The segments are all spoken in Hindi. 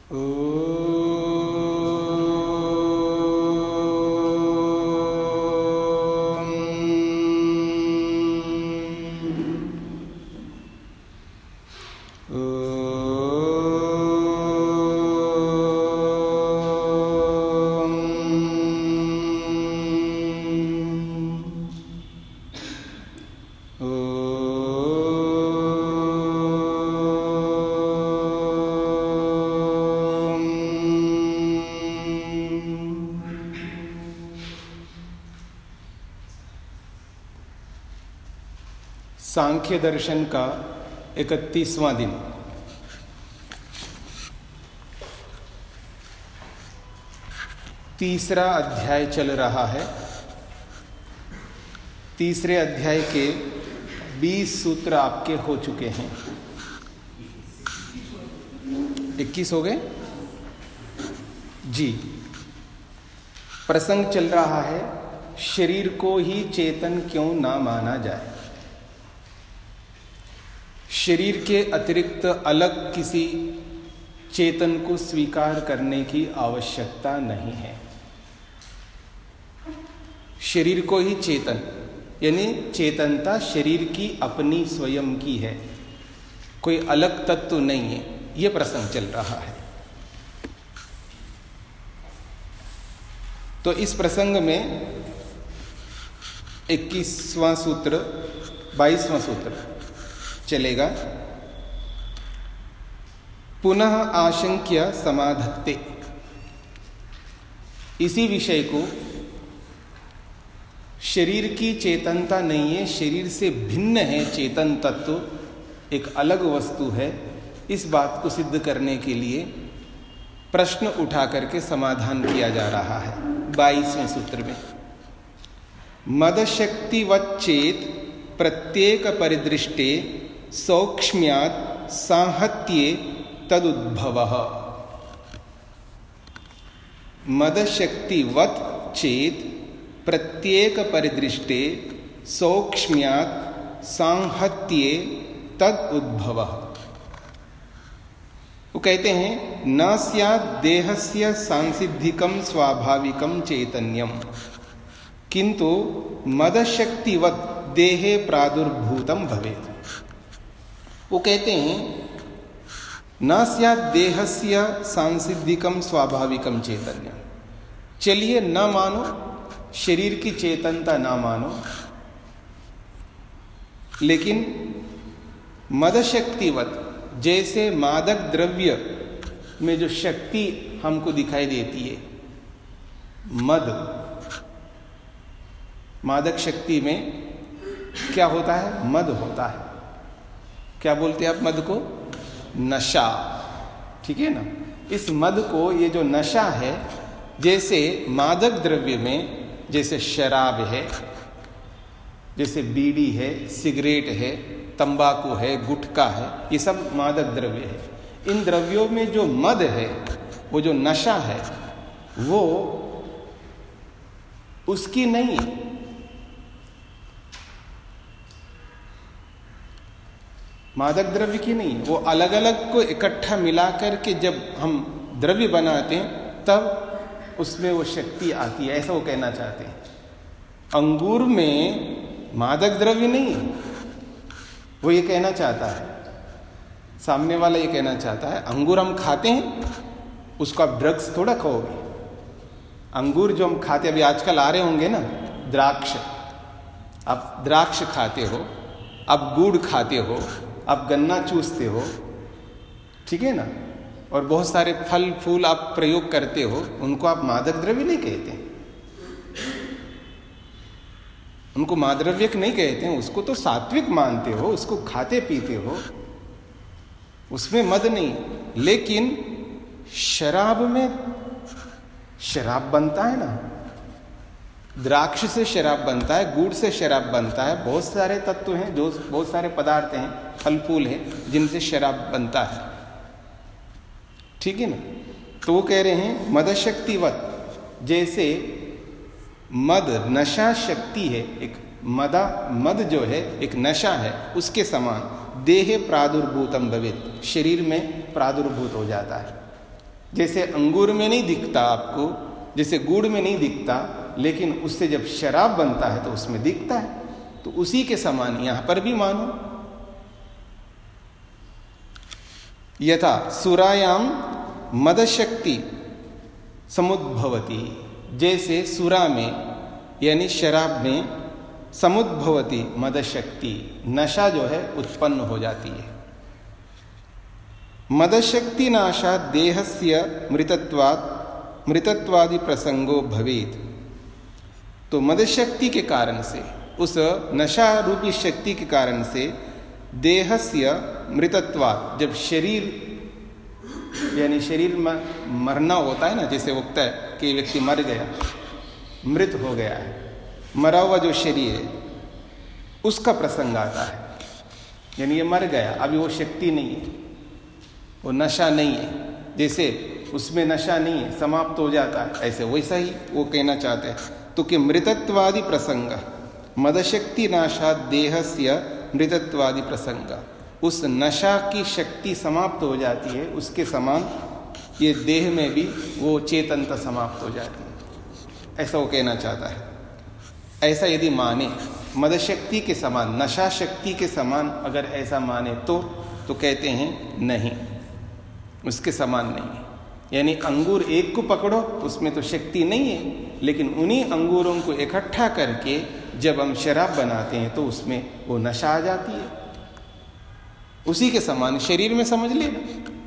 सांख्य दर्शन का 31वां दिन। तीसरा अध्याय चल रहा है। तीसरे अध्याय के 20 सूत्र आपके हो चुके हैं। 21 हो गए जी। प्रसंग चल रहा है, शरीर को ही चेतन क्यों ना माना जाए। शरीर के अतिरिक्त अलग किसी चेतन को स्वीकार करने की आवश्यकता नहीं है। शरीर को ही चेतन, यानी चेतनता शरीर की अपनी स्वयं की है, कोई अलग तत्व नहीं है। यह प्रसंग चल रहा है। तो इस प्रसंग में 21वां सूत्र 22वां सूत्र चलेगा। पुनः आशंक्य समाधत्ते। इसी विषय को, शरीर की चेतनता नहीं है, शरीर से भिन्न है चेतन तत्व, एक अलग वस्तु है, इस बात को सिद्ध करने के लिए प्रश्न उठा करके समाधान किया जा रहा है 22वें सूत्र में। मदशक्तिवच्चेत प्रत्येक परिदृष्टे सौक्ष्म्यात् सांहत्ये तदुद्भवः। मदशक्तिवत् चेत प्रत्येक परिदृष्टे सौक्ष्म्यात् सांहत्ये तदुद्भवः। वो कहते हैं, न स्यात् देहस्य सांसिद्धिकं स्वाभाविकं चैतन्यम किंतु मदशक्तिवत् देहे प्रादुर्भूतम भवेत्। वो कहते हैं, न स्यात् देहस्य सांसिद्धिकम स्वाभाविकम चैतन्यम। चलिए न मानो, शरीर की चेतनता ना मानो, लेकिन मदशक्तिवत, जैसे मादक द्रव्य में जो शक्ति हमको दिखाई देती है, मद, मादक शक्ति में क्या होता है? मद होता है। क्या बोलते हैं आप मद को? नशा। ठीक है ना। इस मद को, ये जो नशा है, जैसे मादक द्रव्य में, जैसे शराब है, जैसे बीड़ी है, सिगरेट है, तंबाकू है, गुटखा है, ये सब मादक द्रव्य है। इन द्रव्यों में जो मद है, वो जो नशा है, वो उसकी नहीं है। मादक द्रव्य की नहीं, वो अलग अलग को इकट्ठा मिलाकर के जब हम द्रव्य बनाते हैं तब उसमें वो शक्ति आती है, ऐसा वो कहना चाहते हैं। अंगूर में मादक द्रव्य नहीं है, वो ये कहना चाहता है, सामने वाला ये कहना चाहता है, अंगूर हम खाते हैं, उसको आप ड्रग्स थोड़ा खाओगे। अंगूर जो हम खाते, अभी आजकल आ रहे होंगे ना द्राक्ष, आप द्राक्ष खाते हो, आप गुड़ खाते हो, आप गन्ना चूसते हो, ठीक है ना, और बहुत सारे फल फूल आप प्रयोग करते हो, उनको आप मादक द्रव्य नहीं कहते, उनको माद्रव्यक नहीं कहते हैं, उसको तो सात्विक मानते हो, उसको खाते पीते हो, उसमें मद नहीं। लेकिन शराब में शराब बनता है ना, द्राक्ष से शराब बनता है, गुड़ से शराब बनता है, बहुत सारे तत्व हैं, जो बहुत सारे पदार्थ हैं, फल फूल हैं, जिनसे शराब बनता है। ठीक है ना। तो वो कह रहे हैं मदशक्तिवत, जैसे मद नशा शक्ति है, एक मद जो है एक नशा है, उसके समान देहे प्रादुर्भूतम भवेत्, शरीर में प्रादुर्भूत हो जाता है। जैसे अंगूर में नहीं दिखता आपको, जैसे गुड़ में नहीं दिखता, लेकिन उससे जब शराब बनता है तो उसमें दिखता है, तो उसी के समान यहां पर भी मानो। यथा सुरायाम मदशक्ति समुद्भवती, जैसे सुरा में यानी शराब में समुद्भवती मदशक्ति, नशा जो है उत्पन्न हो जाती है। मदशक्ति नाशा देहस्य मृतत्वादि प्रसंगो भवेत। तो मदशक्ति के कारण से, उस नशा रूपी शक्ति के कारण से देहस्य मृतत्वाद, जब शरीर यानी शरीर में मरना होता है ना, जैसे होता है कि व्यक्ति मर गया, मृत हो गया है, मरा हुआ जो शरीर है उसका प्रसंग आता है, यानी ये मर गया, अभी वो शक्ति नहीं है, वो नशा नहीं है, जैसे उसमें नशा नहीं है, समाप्त हो जाता है, ऐसे वैसा ही वो कहना चाहते हैं। तो कि मृतत्वादि प्रसंग, मदशक्ति नाशा देहस्य मृतत्वादि प्रसंग, उस नशा की शक्ति समाप्त हो जाती है, उसके समान ये देह में भी वो चेतनता समाप्त हो जाती है, ऐसा वो कहना चाहता है। ऐसा यदि माने, मदशक्ति के समान, नशा शक्ति के समान अगर ऐसा माने तो कहते हैं नहीं, उसके समान नहीं है। यानी अंगूर एक को पकड़ो, उसमें तो शक्ति नहीं है, लेकिन उन्हीं अंगूरों को इकट्ठा करके जब हम शराब बनाते हैं तो उसमें वो नशा आ जाती है, उसी के समान शरीर में समझ लेना,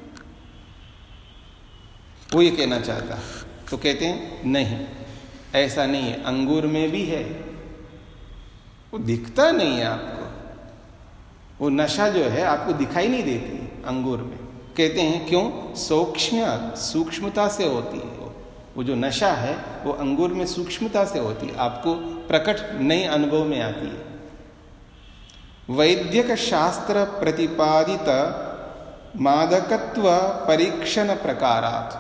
वो ये कहना चाहता है। तो कहते हैं नहीं, ऐसा नहीं है, अंगूर में भी है, वो दिखता नहीं है आपको, वो नशा जो है आपको दिखाई नहीं देती अंगूर में। कहते हैं क्यों? सूक्ष्मता से होती है, वो जो नशा है वो अंगूर में सूक्ष्मता से होती है, आपको प्रकट नई अनुभव में आती है। वैद्यक शास्त्र प्रतिपादित मादकत्व परीक्षण प्रकारात्,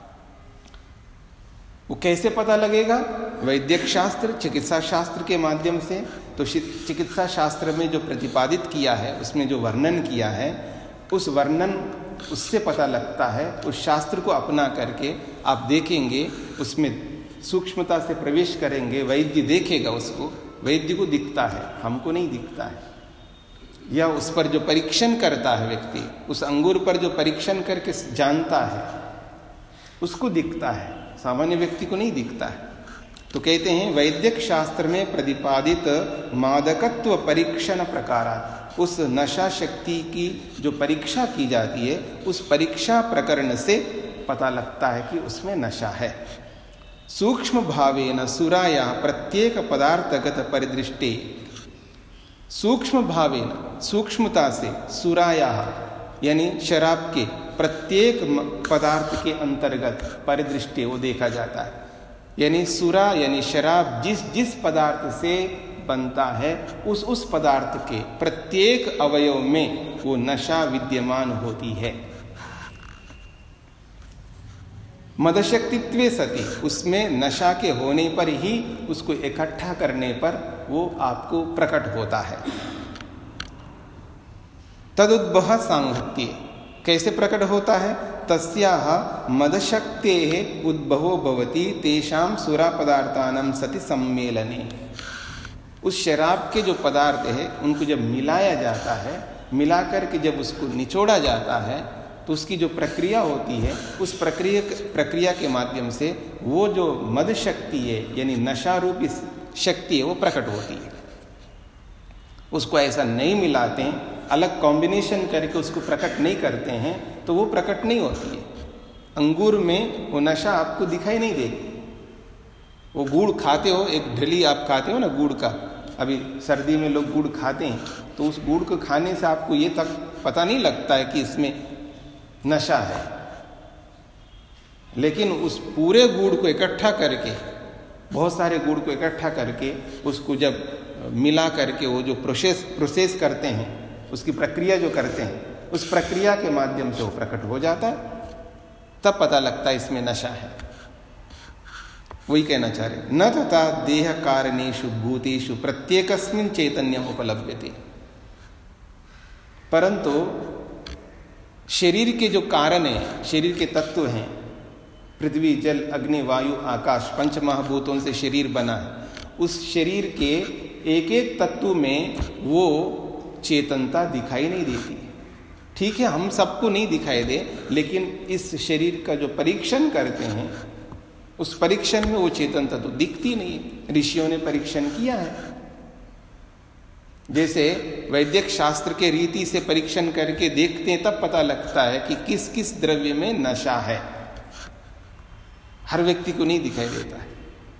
वो कैसे पता लगेगा? वैद्यक शास्त्र, चिकित्सा शास्त्र के माध्यम से। तो चिकित्सा शास्त्र में जो प्रतिपादित किया है, उसमें जो वर्णन किया है, उस वर्णन उससे पता लगता है। उस शास्त्र को अपना करके आप देखेंगे, उसमें सूक्ष्मता से प्रवेश करेंगे, वैद्य देखेगा उसको, वैद्य को दिखता है, हमको नहीं दिखता है। या उस पर जो परीक्षण करता है व्यक्ति, उस अंगूर पर जो परीक्षण करके जानता है, उसको दिखता है, सामान्य व्यक्ति को नहीं दिखता है। तो कहते हैं वैद्यक शास्त्र में प्रतिपादित मादकत्व परीक्षण प्रकारात्, उस नशा शक्ति की जो परीक्षा की जाती है, उस परीक्षा प्रकरण से पता लगता है कि उसमें नशा है। सूक्ष्म भावेन सुराया प्रत्येक पदार्थगत परिदृष्टि, सूक्ष्म भावेन, सूक्ष्मता से, सुराया यानी शराब के प्रत्येक पदार्थ के अंतर्गत परिदृष्टि वो देखा जाता है। यानी सुरा यानी शराब जिस पदार्थ से बनता है, उस पदार्थ के प्रत्येक अवयव में वो नशा विद्यमान होती है। मदशक्तित्वे सति, उसमें नशा के होने पर ही, उसको इकट्ठा करने पर वो आपको प्रकट होता है। तदुद्भव सांगत्ये, कैसे प्रकट होता है? तस्याह मदशक्तेः उद्भवो भवति तेषां सुरा पदार्थानां सति सम्मेलने, उस शराब के जो पदार्थ है उनको जब मिलाया जाता है, मिला करके जब उसको निचोड़ा जाता है, तो उसकी जो प्रक्रिया होती है, उस प्रक्रिया के माध्यम से वो जो मद शक्ति है यानी नशा रूपी शक्ति है वो प्रकट होती है। उसको ऐसा नहीं मिलाते हैं, अलग कॉम्बिनेशन करके उसको प्रकट नहीं करते हैं, तो वो प्रकट नहीं होती है। अंगूर में वो नशा आपको दिखाई नहीं देगी। वो गुड़ खाते हो, एक ढली आप खाते हो ना गुड़ का, अभी सर्दी में लोग गुड़ खाते हैं, तो उस गुड़ को खाने से आपको ये तक पता नहीं लगता है कि इसमें नशा है, लेकिन उस पूरे गुड़ को इकट्ठा करके, बहुत सारे गुड़ को इकट्ठा करके उसको जब मिला करके वो जो प्रोसेस करते हैं, उसकी प्रक्रिया जो करते हैं, उस प्रक्रिया के माध्यम से वो प्रकट हो जाता है, तब पता लगता है इसमें नशा है। वही कहना चाह रहे, न तथा देह कारणेषु भूतेषु प्रत्येकस्मिन् चैतन्यम उपलभ्यते, परंतु शरीर के जो कारण है, शरीर के तत्व हैं, पृथ्वी, जल, अग्नि, वायु, आकाश, पंच महाभूतों से शरीर बना है, उस शरीर के एक एक तत्व में वो चेतनता दिखाई नहीं देती। ठीक है, हम सबको नहीं दिखाई दे, लेकिन इस शरीर का जो परीक्षण करते हैं उस परीक्षण में वो चेतनता तो दिखती नहीं है। ऋषियों ने परीक्षण किया है। जैसे वैद्यक शास्त्र के रीति से परीक्षण करके देखते हैं, तब पता लगता है कि किस किस द्रव्य में नशा है। हर व्यक्ति को नहीं दिखाई देता है।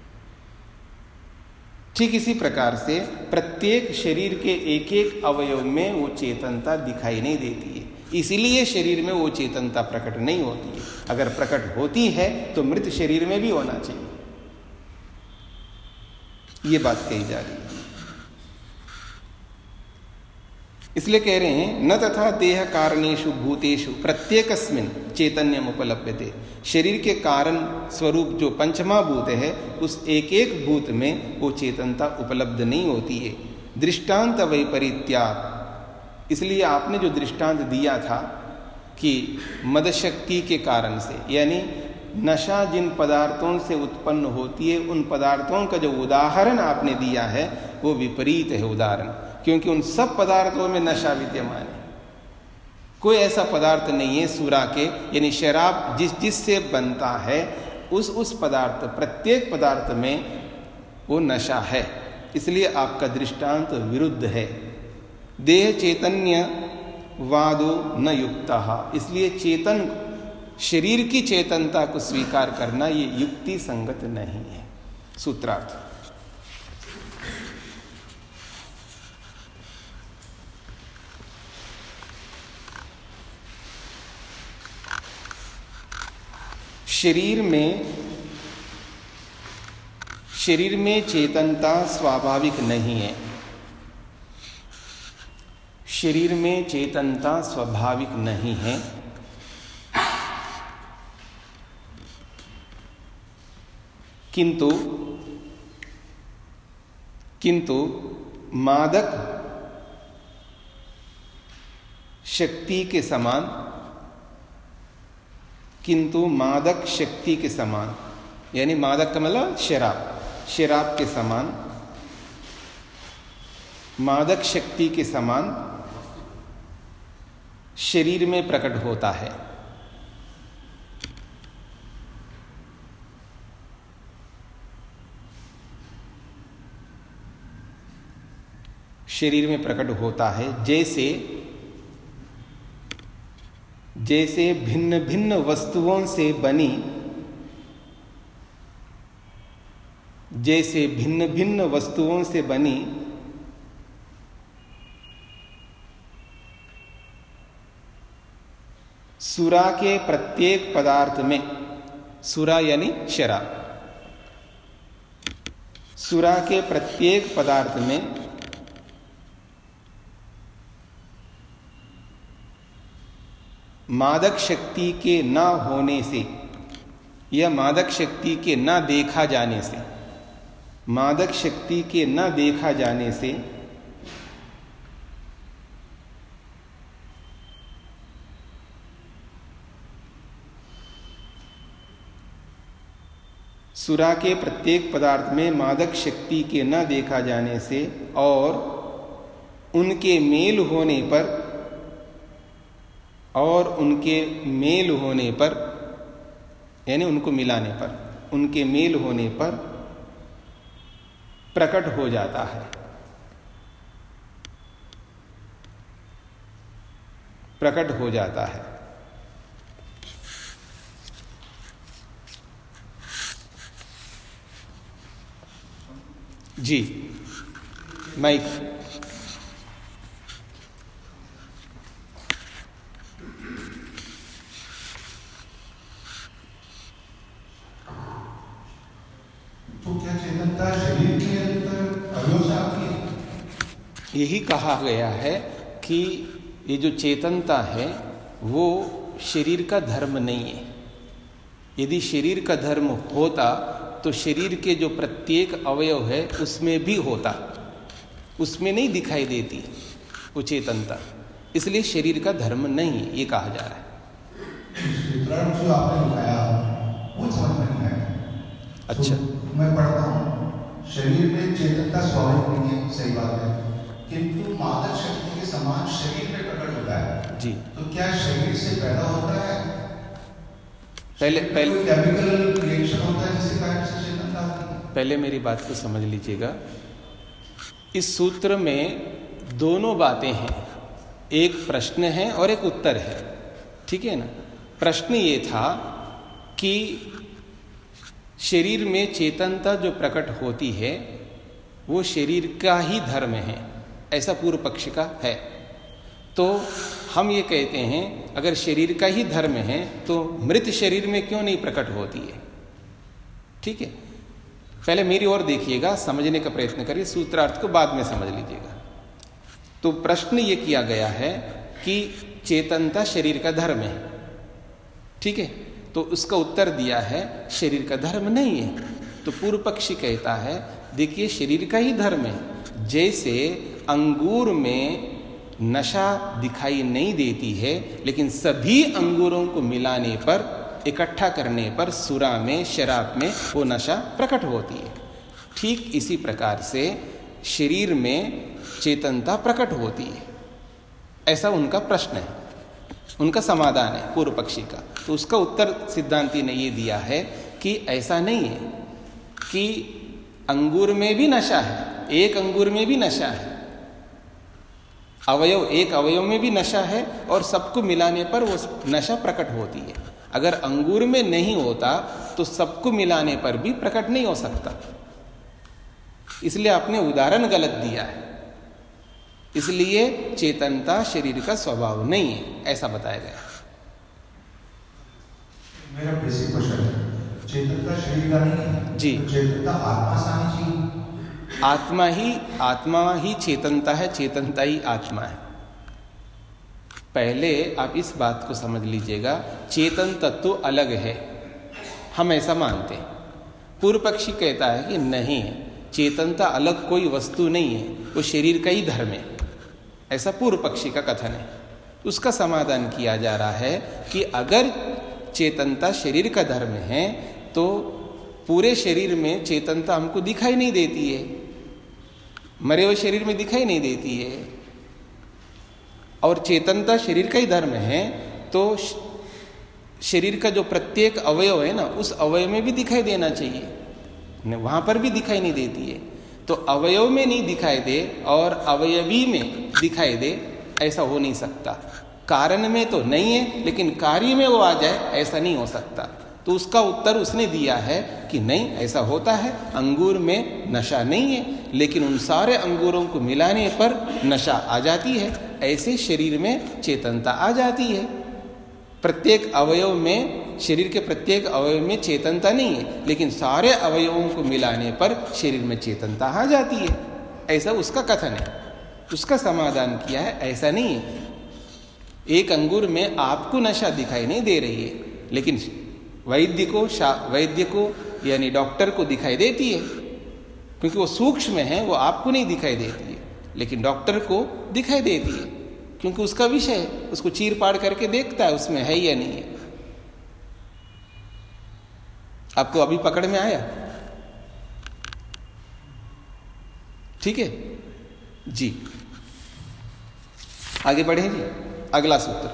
ठीक इसी प्रकार से प्रत्येक शरीर के एक एक अवयव में वो चेतनता दिखाई नहीं देती है, इसीलिए शरीर में वो चेतनता प्रकट नहीं होती है। अगर प्रकट होती है तो मृत शरीर में भी होना चाहिए, ये बात कही जा रही है। इसलिए कह रहे हैं न तथा देह कारणेषु भूतेषु प्रत्येकस्मिन् चैतन्यम उपलभ्यते। शरीर के कारण स्वरूप जो पंचमा भूत है उस एक एक भूत में वो चेतनता उपलब्ध नहीं होती है। दृष्टांत वैपरीत्यात्, इसलिए आपने जो दृष्टांत दिया था कि मद शक्ति के कारण से, यानी नशा जिन पदार्थों से उत्पन्न होती है उन पदार्थों का जो उदाहरण आपने दिया है वो विपरीत है उदाहरण, क्योंकि उन सब पदार्थों में नशा विद्यमान है। कोई ऐसा पदार्थ नहीं है सुरा के, यानी शराब जिससे बनता है उस पदार्थ, प्रत्येक पदार्थ में वो नशा है। इसलिए आपका दृष्टांत विरुद्ध है। देह चैतन्य वादो न युक्तः, इसलिए चेतन शरीर की चेतनता को स्वीकार करना ये युक्ति संगत नहीं है। सूत्रार्थ। शरीर में चेतनता स्वाभाविक नहीं है। शरीर में चेतनता स्वाभाविक नहीं है, किंतु मादक शक्ति के समान, किंतु मादक शक्ति के समान, यानी मादक का मतलब शराब के समान, मादक शक्ति के समान शरीर में प्रकट होता है। शरीर में प्रकट होता है जैसे भिन्न भिन्न वस्तुओं से बनी, जैसे भिन्न भिन्न वस्तुओं से बनी सुरा के प्रत्येक पदार्थ में, सुरा यानी शराब, सुरा के प्रत्येक पदार्थ में मादक शक्ति के न होने से या मादक शक्ति के न देखा जाने से, मादक शक्ति के न देखा जाने से सुरा के प्रत्येक पदार्थ में मादक शक्ति के न देखा जाने से और उनके मेल होने पर यानी उनको मिलाने पर, उनके मेल होने पर प्रकट हो जाता है। प्रकट हो जाता है। जी माइक। तो क्या चेतनता शरीर के अंदर अवयव से आती है? यही कहा गया है कि ये जो चेतनता है वो शरीर का धर्म नहीं है। यदि शरीर का धर्म होता तो शरीर के जो प्रत्येक अवयव है उसमें भी होता, उसमें नहीं दिखाई देती वो चेतनता। इसलिए शरीर का धर्म नहीं, ये कहा जा रहा है। जो आपने बताया वो अच्छा, तो मैं पढ़ता हूँ, शरीर में चेतनता स्वाभाविक नहीं है, सही बात है, किंतु मादक शक्ति के समान शरीर में प्रकट होता है जी। तो क्या शरीर से पैदा होता है? पहले केमिकल रिएक्शन होता है जिसके कारण से चेतनता होती है? पहले मेरी बात को समझ लीजिएगा। इस सूत्र में दोनों बातें हैं, एक प्रश्न है और एक उत्तर है, ठीक है ना। प्रश्न ये था कि शरीर में चेतनता जो प्रकट होती है वो शरीर का ही धर्म है, ऐसा पूर्व पक्ष का है। तो हम ये कहते हैं अगर शरीर का ही धर्म है तो मृत शरीर में क्यों नहीं प्रकट होती है, ठीक है। पहले मेरी ओर देखिएगा, समझने का प्रयत्न करिए, सूत्रार्थ को बाद में समझ लीजिएगा। तो प्रश्न ये किया गया है कि चेतनता शरीर का धर्म है, ठीक है। तो उसका उत्तर दिया है शरीर का धर्म नहीं है। तो पूर्व पक्षी कहता है देखिए शरीर का ही धर्म है। जैसे अंगूर में नशा दिखाई नहीं देती है लेकिन सभी अंगूरों को मिलाने पर, इकट्ठा करने पर सुरा में, शराब में वो नशा प्रकट होती है। ठीक इसी प्रकार से शरीर में चेतनता प्रकट होती है, ऐसा उनका प्रश्न है, उनका समाधान है पूर्व पक्षी का। तो उसका उत्तर सिद्धांती ने ये दिया है कि ऐसा नहीं है कि अंगूर में भी नशा है, एक अंगूर में भी नशा है, अवयव, एक अवयव में भी नशा है और सबको मिलाने पर वो नशा प्रकट होती है। अगर अंगूर में नहीं होता तो सबको मिलाने पर भी प्रकट नहीं हो सकता, इसलिए आपने उदाहरण गलत दिया है। इसलिए चेतनता शरीर का स्वभाव नहीं है, ऐसा बताया गया। मेरा बेसिक क्वेश्चन है, चेतनता शरीर का नहीं है जी, तो चेतनता आत्मा से आनी चाहिए। आत्मा ही चेतनता है, चेतनता ही आत्मा है। पहले आप इस बात को समझ लीजिएगा, चेतन तत्व अलग है, हम ऐसा मानते हैं। पूर्व पक्षी कहता है कि नहीं, चेतनता अलग कोई वस्तु नहीं है, वो शरीर का ही धर्म है, ऐसा पूर्व पक्षी का कथन है। उसका समाधान किया जा रहा है कि अगर चेतनता शरीर का धर्म है तो पूरे शरीर में चेतनता हमको दिखाई नहीं देती है, मरे हुए शरीर में दिखाई नहीं देती है, और चेतनता शरीर का ही धर्म है तो शरीर का जो प्रत्येक अवयव है ना, उस अवयव में भी दिखाई देना चाहिए, वहां पर भी दिखाई नहीं देती है। तो अवयव में नहीं दिखाई दे और अवयवी में दिखाई दे, ऐसा हो नहीं सकता। कारण में तो नहीं है लेकिन कार्य में वो आ जाए, ऐसा नहीं हो सकता। तो उसका उत्तर उसने दिया है कि नहीं, ऐसा होता है, अंगूर में नशा नहीं है लेकिन उन सारे अंगूरों को मिलाने पर नशा आ जाती है, ऐसे शरीर में चेतनता आ जाती है। प्रत्येक अवयव में, शरीर के प्रत्येक अवयव में चेतनता नहीं है लेकिन सारे अवयवों को मिलाने पर शरीर में चेतनता आ जाती है, ऐसा उसका कथन है। उसका समाधान किया है ऐसा नहीं है। एक अंगूर में आपको नशा दिखाई नहीं दे रही है लेकिन वैद्य को यानी डॉक्टर को दिखाई देती है, क्योंकि वो सूक्ष्म है, वो आपको नहीं दिखाई देती है लेकिन डॉक्टर को दिखाई देती है क्योंकि उसका विषय है, उसको चीर पाड़ करके देखता है उसमें है या नहीं है। आपको अभी पकड़ में आया, ठीक है जी। आगे बढ़े जी, अगला सूत्र।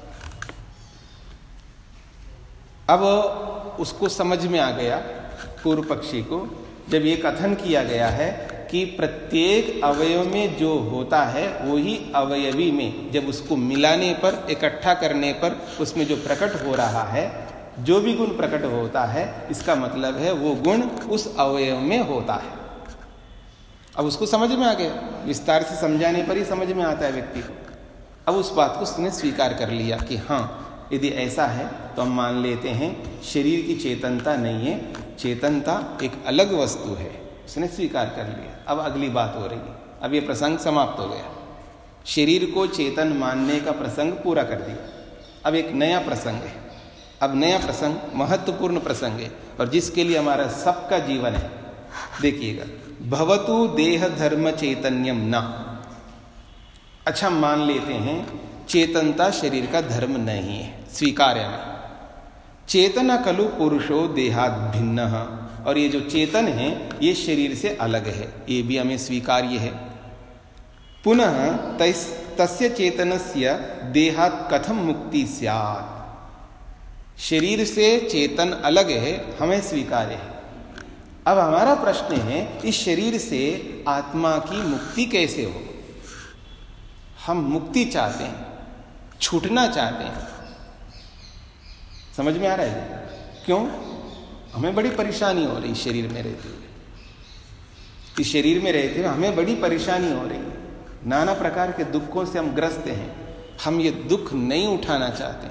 अब उसको समझ में आ गया पूर्व पक्षी को, जब ये कथन किया गया है कि प्रत्येक अवयव में जो होता है वही अवयवी में, जब उसको मिलाने पर, इकट्ठा करने पर उसमें जो प्रकट हो रहा है, जो भी गुण प्रकट होता है, इसका मतलब है वो गुण उस अवयव में होता है। अब उसको समझ में आ गया, विस्तार से समझाने पर ही समझ में आता है व्यक्ति को। अब उस बात को उसने स्वीकार कर लिया कि हाँ, यदि ऐसा है तो हम मान लेते हैं शरीर की चेतनता नहीं है, चेतनता एक अलग वस्तु है, उसने स्वीकार कर लिया। अब अगली बात हो रही है, अब ये प्रसंग समाप्त हो गया, शरीर को चेतन मानने का प्रसंग पूरा कर दिया। अब एक नया प्रसंग है, अब नया प्रसंग महत्वपूर्ण प्रसंग है और जिसके लिए हमारा सबका जीवन है। देखिएगा, भवतु देह धर्म चैतन्यम न। अच्छा, मान लेते हैं चेतनता शरीर का धर्म नहीं है, स्वीकार्य में। चेतना खलु पुरुषो देहाद भिन्न, और ये जो चेतन है ये शरीर से अलग है, ये भी हमें स्वीकार्य है। पुनः तस्य चेतनस्य देहात् कथम मुक्ति स्यात्, शरीर से चेतन अलग है, हमें स्वीकार्य है। अब हमारा प्रश्न है इस शरीर से आत्मा की मुक्ति कैसे हो। हम मुक्ति चाहते हैं, छूटना चाहते हैं। समझ में आ रहा है क्यों? हमें बड़ी परेशानी हो रही शरीर में रहते हुए, इस शरीर में रहते हुए हमें बड़ी परेशानी हो रही है, नाना प्रकार के दुखों से हम ग्रस्त हैं। हम ये दुख नहीं उठाना चाहते।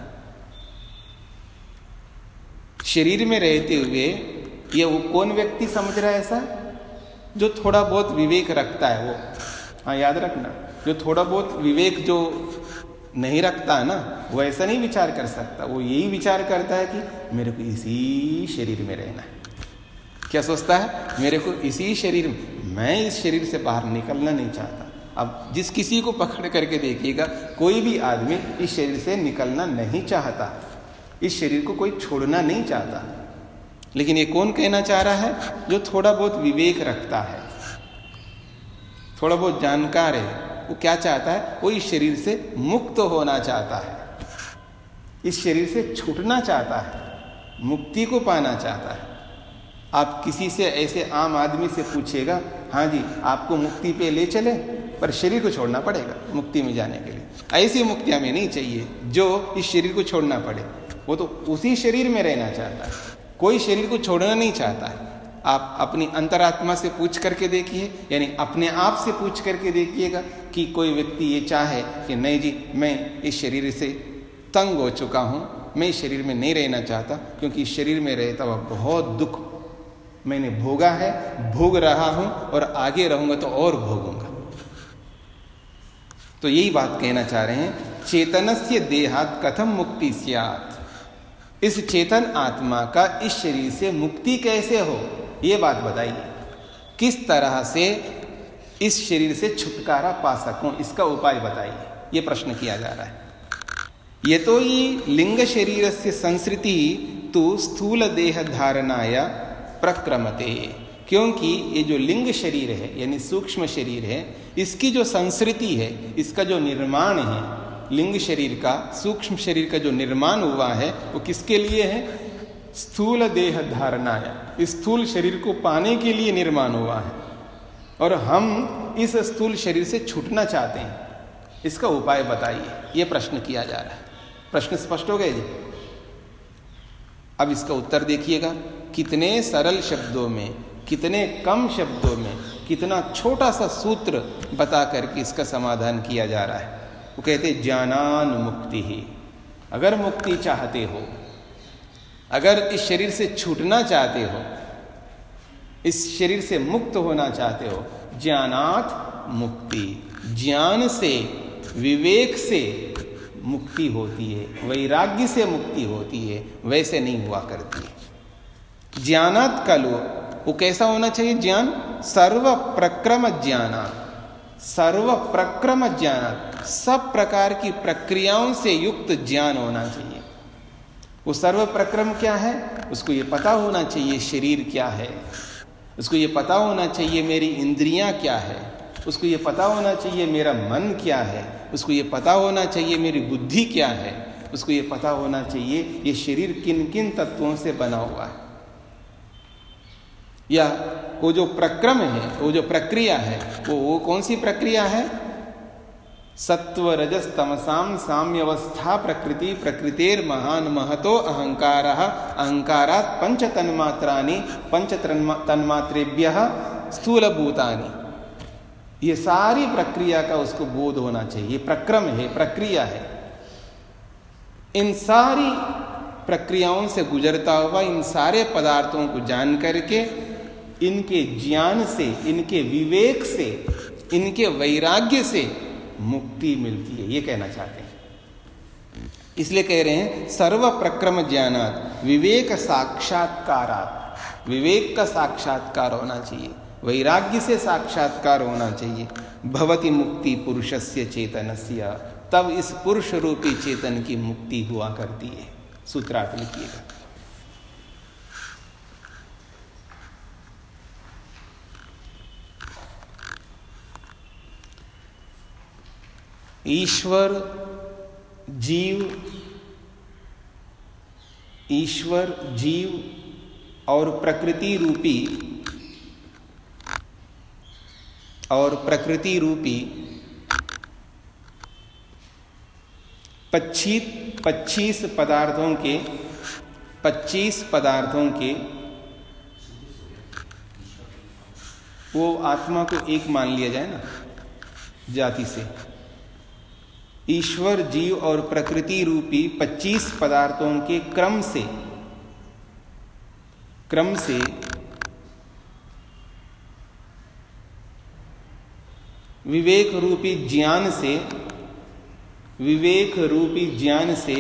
शरीर में रहते हुए ये वो कौन व्यक्ति समझ रहा है ऐसा? जो थोड़ा बहुत विवेक रखता है वो। हाँ याद रखना, जो थोड़ा बहुत विवेक जो नहीं रखता है ना, वो ऐसा नहीं विचार कर सकता। वो यही विचार करता है कि मेरे को इसी शरीर में रहना है। क्या सोचता है? मेरे को इसी शरीर में, मैं इस शरीर से बाहर निकलना नहीं चाहता। अब जिस किसी को पकड़ करके देखिएगा, कोई भी आदमी इस शरीर से निकलना नहीं चाहता, इस शरीर को कोई छोड़ना नहीं चाहता। लेकिन ये कौन कहना चाह रहा है? जो थोड़ा बहुत विवेक रखता है, थोड़ा बहुत जानकार है। वो क्या चाहता है? वो इस शरीर से मुक्त होना चाहता है, इस शरीर से छूटना चाहता है, मुक्ति को पाना चाहता है। आप किसी से ऐसे आम आदमी से पूछेगा, हाँ जी आपको मुक्ति पे ले चले, पर शरीर को छोड़ना पड़ेगा मुक्ति में जाने के लिए। ऐसी मुक्ति हमें नहीं चाहिए जो इस शरीर को छोड़ना पड़े। वो तो उसी शरीर में रहना चाहता है, कोई शरीर को छोड़ना नहीं चाहता है। आप अपनी अंतरात्मा से पूछ करके देखिए, यानी अपने आप से पूछ करके देखिएगा कि कोई व्यक्ति ये चाहे कि नहीं जी मैं इस शरीर से तंग हो चुका हूँ, मैं इस शरीर में नहीं रहना चाहता, क्योंकि इस शरीर में रहता हुआ बहुत दुख मैंने भोगा है, भोग रहा हूँ और आगे रहूंगा तो और भोगूंगा। तो यही बात कहना चाह रहे हैं, चेतनस्य देहात् कथम मुक्ति स्यात्। इस चेतन आत्मा का इस शरीर से मुक्ति कैसे हो, ये बात बताइए। किस तरह से इस शरीर से छुटकारा पा सकूं, इसका उपाय बताइए, ये प्रश्न किया जा रहा है। ये तो ही लिंग शरीर से संसृति तो स्थूल देह धारणाय प्रक्रमते, क्योंकि ये जो लिंग शरीर है यानी सूक्ष्म शरीर है, इसकी जो संसृति है, इसका जो निर्माण है, लिंग शरीर का, सूक्ष्म शरीर का जो निर्माण हुआ है वो किसके लिए है? स्थूल देह धारणाय, स्थूल शरीर को पाने के लिए निर्माण हुआ है। और हम इस स्थूल शरीर से छूटना चाहते हैं, इसका उपाय बताइए, ये प्रश्न किया जा रहा है। प्रश्न स्पष्ट हो गए जी? अब इसका उत्तर देखिएगा, कितने सरल शब्दों में, कितने कम शब्दों में, कितना छोटा सा सूत्र बता करके इसका समाधान किया जा रहा है। वो कहते हैं ज्ञानान मुक्ति ही। अगर मुक्ति चाहते हो, अगर इस शरीर से छूटना चाहते हो, इस शरीर से मुक्त होना चाहते हो, ज्ञानात् मुक्ति, ज्ञान से, विवेक से मुक्ति होती है, वैराग्य से मुक्ति होती है, वैसे नहीं हुआ करती है। ज्ञानात् का लो, वो कैसा होना चाहिए ज्ञान? सर्व प्रक्रम ज्ञानात्, सर्व प्रक्रम ज्ञानात्, सब प्रकार की प्रक्रियाओं से युक्त ज्ञान होना चाहिए। वो सर्व प्रक्रम क्या है? उसको ये पता होना चाहिए शरीर क्या है, उसको ये पता होना चाहिए मेरी इंद्रियां क्या है, उसको ये पता होना चाहिए मेरा मन क्या है, उसको ये पता होना चाहिए मेरी बुद्धि क्या है, उसको ये पता होना चाहिए ये शरीर किन किन तत्वों से बना हुआ है। या वो जो प्रक्रम है, वो जो प्रक्रिया है, वो कौन सी प्रक्रिया है? सत्व रजस तमसाम साम्यवस्था प्रकृति, प्रकृतेर महान महतो अहंकारः, अहंकारात् पंच तन्मात्राणि, पंच तन्मात्रेभ्यः स्थूल भूतानि। ये सारी प्रक्रिया का उसको बोध होना चाहिए। प्रक्रम है, प्रक्रिया है। इन सारी प्रक्रियाओं से गुजरता हुआ इन सारे पदार्थों को जान करके, इनके ज्ञान से, इनके विवेक से, इनके वैराग्य से मुक्ति मिलती है, ये कहना चाहते हैं। इसलिए कह रहे हैं सर्व प्रक्रम ज्ञानात् विवेक साक्षात्कारात्, विवेक का साक्षात्कार होना चाहिए, वैराग्य से साक्षात्कार होना चाहिए। भवति मुक्ति पुरुषस्य चेतनस्य, तब इस पुरुष रूपी चेतन की मुक्ति हुआ करती है। सूत्रार्थ लिखिएगा। ईश्वर जीव और प्रकृति रूपी 25 पदार्थों के वो आत्मा को एक मान लिया जाए ना जाति से। ईश्वर जीव और प्रकृति रूपी 25 पदार्थों के क्रम से विवेक रूपी ज्ञान से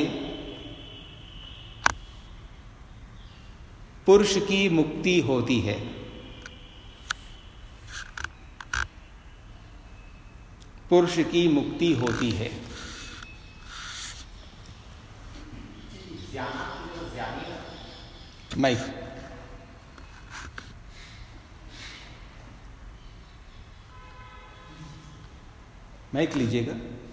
पुरुष की मुक्ति होती है। पुरुष की मुक्ति होती है। माइक लीजिएगा।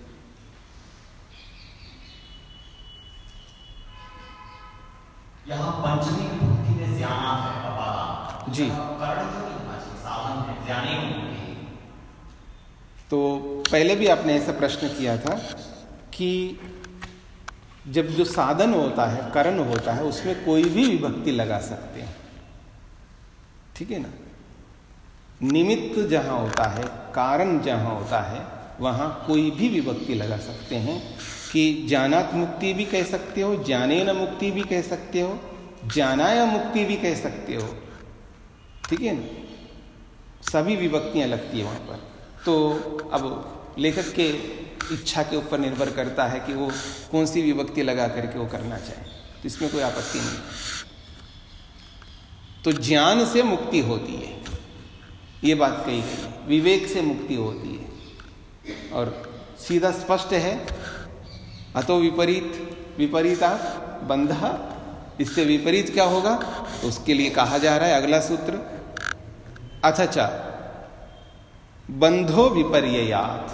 यहाँ पंचमी विभक्ति में ज्ञान है बाबा जी, साधन है ज्ञानी। तो पहले भी आपने ऐसा प्रश्न किया था कि जब जो साधन होता है, करण होता है, उसमें कोई भी विभक्ति लगा सकते हैं, ठीक है ना। निमित्त जहां होता है, कारण जहां होता है, वहां कोई भी विभक्ति लगा सकते हैं कि ज्ञानात् मुक्ति भी कह सकते हो, ज्ञानेन मुक्ति भी कह सकते हो, ज्ञानाय मुक्ति भी कह सकते हो, ठीक है ना। सभी विभक्तियां लगती है वहां पर। तो अब लेखक के इच्छा के ऊपर निर्भर करता है कि वो कौन सी विभक्ति लगा करके वो करना चाहे, तो इसमें कोई आपत्ति नहीं। तो ज्ञान से मुक्ति होती है, ये बात कही गई है। विवेक से मुक्ति होती है और सीधा स्पष्ट है। अतो विपरीता बंधः, इससे विपरीत क्या होगा, तो उसके लिए कहा जा रहा है अगला सूत्र, अथचा बंधो विपर्ययात्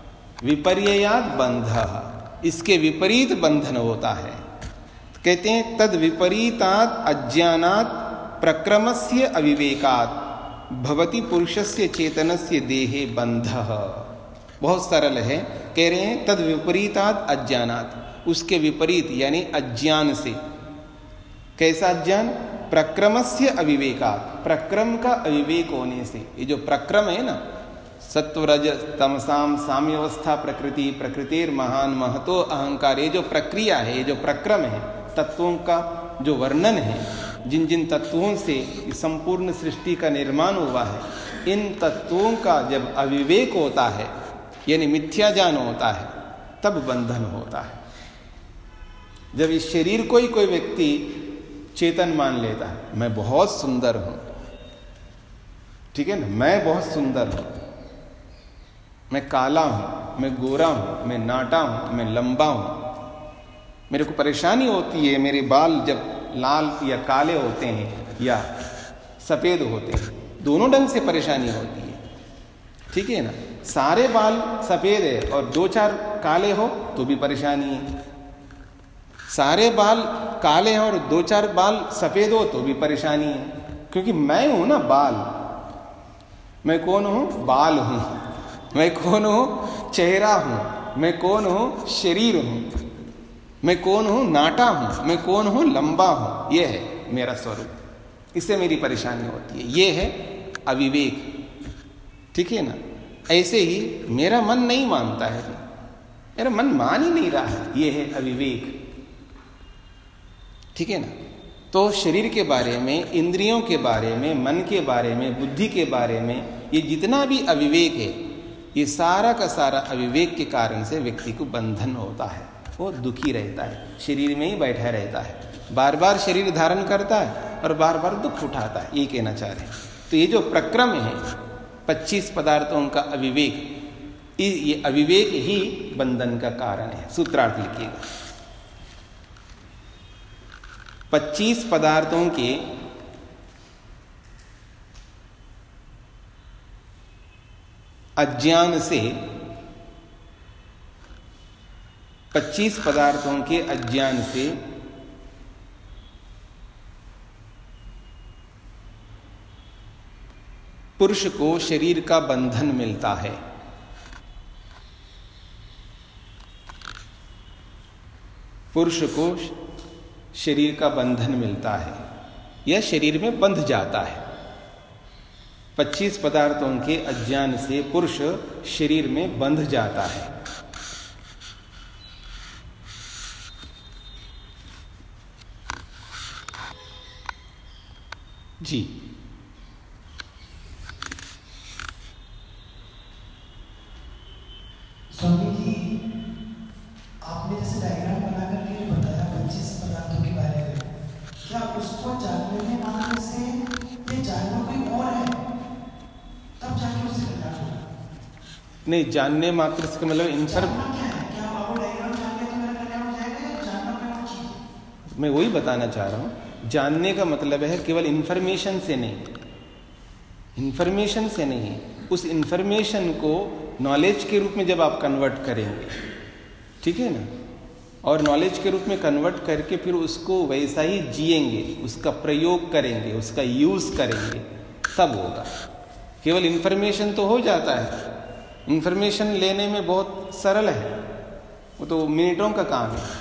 बंधः, इसके विपरीत बंधन होता है। कहते हैं तद विपरीतात् अज्ञानात् प्रक्रमस्य अविवेकात् भवति पुरुषस्य चेतनस्य देहे बंधः। बहुत सरल है, कह रहे हैं तद विपरीतात् अज्ञानात्, उसके विपरीत यानी अज्ञान से। कैसा अज्ञान, प्रक्रमस्य अविवेकात्, प्रक्रम का अविवेक होने से। ये जो प्रक्रम है ना, सत्वरज तमसाम साम्यवस्था प्रकृति, प्रकृतिर महान महतो अहंकार, ये जो प्रक्रिया है, ये जो प्रक्रम है, तत्वों का जो वर्णन है, जिन जिन तत्वों से संपूर्ण सृष्टि का निर्माण हुआ है, इन तत्वों का जब अविवेक होता है यानी मिथ्या ज्ञान होता है, तब बंधन होता है। जब इस शरीर को ही कोई व्यक्ति चेतन मान लेता है, मैं बहुत सुंदर हूं, ठीक है ना, मैं बहुत सुंदर हूं, मैं काला हूं, मैं गोरा हूं, मैं नाटा हूं, मैं लंबा हूं, मेरे को परेशानी होती है, मेरे बाल जब लाल या काले होते हैं या सफेद होते हैं, दोनों ढंग से परेशानी होती है, ठीक है ना। सारे बाल सफेद है और 2-4 काले हो तो भी परेशानी है, सारे बाल काले हैं और 2-4 बाल सफेद हो तो भी परेशानी है, क्योंकि मैं हूं ना बाल। मैं कौन हूं, बाल हूं। मैं कौन हूं, चेहरा हूं। मैं कौन हूं, शरीर हूं। मैं कौन हूं, नाटा हूं। मैं कौन हूं, लंबा हूं। यह है मेरा स्वरूप, इससे मेरी परेशानी होती है। यह है अविवेक, ठीक है ना। ऐसे ही मेरा मन नहीं मानता है, मेरा मन मान ही नहीं रहा है, यह है अविवेक, ठीक है ना। तो शरीर के बारे में, इंद्रियों के बारे में, मन के बारे में, बुद्धि के बारे में, ये जितना भी अविवेक है, ये सारा का सारा अविवेक के कारण से व्यक्ति को बंधन होता है। वो दुखी रहता है, शरीर में ही बैठा रहता है, बार बार शरीर धारण करता है और बार बार दुख उठाता है, ये कहना चाह रहे हैं। तो ये जो प्रक्रम है 25 पदार्थों का अविवेक, ये अविवेक ही बंधन का कारण है। सूत्रार्थ लिखिएगा, 25 पदार्थों के अज्ञान से 25 पदार्थों के अज्ञान से पुरुष को शरीर का बंधन मिलता है। पुरुष को शरीर का बंधन मिलता है या शरीर में बंध जाता है। 25 पदार्थों के अज्ञान से पुरुष शरीर में बंध जाता है। जी, स्वामी जी, आपने जैसे डायग्राम बना करके बताया 25 पदार्थों के बारे में, क्या उसको जानने मात्र से ये जानना कोई और है तब जाके उसे कल्याण होगा? नहीं, जानने मात्र से मतलब जानना क्या है? क्या आप डायग्राम जान के तो मेरा कल्याण हो जाएगा या जानना कोई और चीज है? मैं वही बताना चाह रहा हूँ। जानने का मतलब है केवल इंफॉर्मेशन से नहीं, इंफॉर्मेशन से नहीं, उस इंफॉर्मेशन को नॉलेज के रूप में जब आप कन्वर्ट करेंगे, ठीक है ना, और नॉलेज के रूप में कन्वर्ट करके फिर उसको वैसा ही जिएंगे, उसका प्रयोग करेंगे, उसका यूज करेंगे, तब होगा। केवल इंफॉर्मेशन तो हो जाता है, इंफॉर्मेशन लेने में बहुत सरल है, वो तो मिनटों का काम है।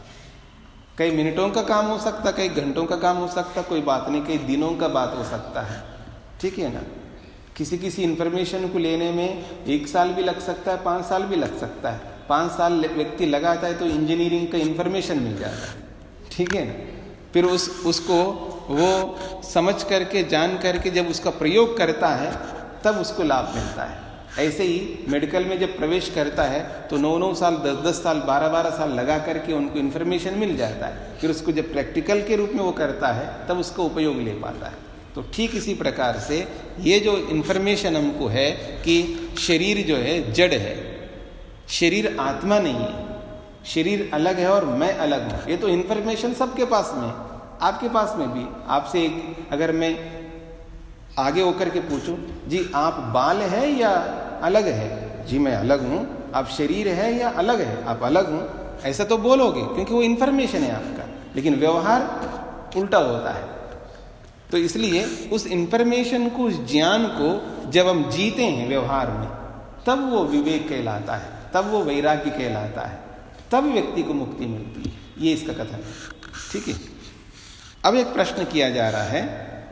कई मिनटों का काम हो सकता, कई घंटों का काम हो सकता, कोई बात नहीं, कई दिनों का बात हो सकता है, ठीक है ना। किसी इंफॉर्मेशन को लेने में 1 साल भी लग सकता है, 5 साल भी लग सकता है। 5 साल व्यक्ति लगाता है तो इंजीनियरिंग का इंफॉर्मेशन मिल जाता है, ठीक है ना। फिर उसको वो समझ करके, जान करके जब उसका प्रयोग करता है तब उसको लाभ मिलता है। ऐसे ही मेडिकल में जब प्रवेश करता है तो 9-9 साल, 10-10 साल, 12-12 साल लगा करके उनको इन्फॉर्मेशन मिल जाता है। फिर उसको जब प्रैक्टिकल के रूप में वो करता है तब उसको उपयोग ले पाता है। तो ठीक इसी प्रकार से ये जो इन्फॉर्मेशन हमको है कि शरीर जो है जड़ है, शरीर आत्मा नहीं है, शरीर अलग है और मैं अलग हूँ, ये तो इन्फॉर्मेशन सबके पास में, आपके पास में भी। आपसे अगर मैं आगे होकर के पूछूं, जी आप बाल है या अलग है? जी मैं अलग हूँ। आप शरीर है या अलग है? आप अलग हूँ, ऐसा तो बोलोगे क्योंकि वो इन्फॉर्मेशन है आपका। लेकिन व्यवहार उल्टा होता है। तो इसलिए उस इन्फॉर्मेशन को, उस ज्ञान को जब हम जीते हैं व्यवहार में, तब वो विवेक कहलाता है, तब वो वैराग्य कहलाता है, तब व्यक्ति को मुक्ति मिलती है। ये इसका कथन है, ठीक है। अब एक प्रश्न किया जा रहा है,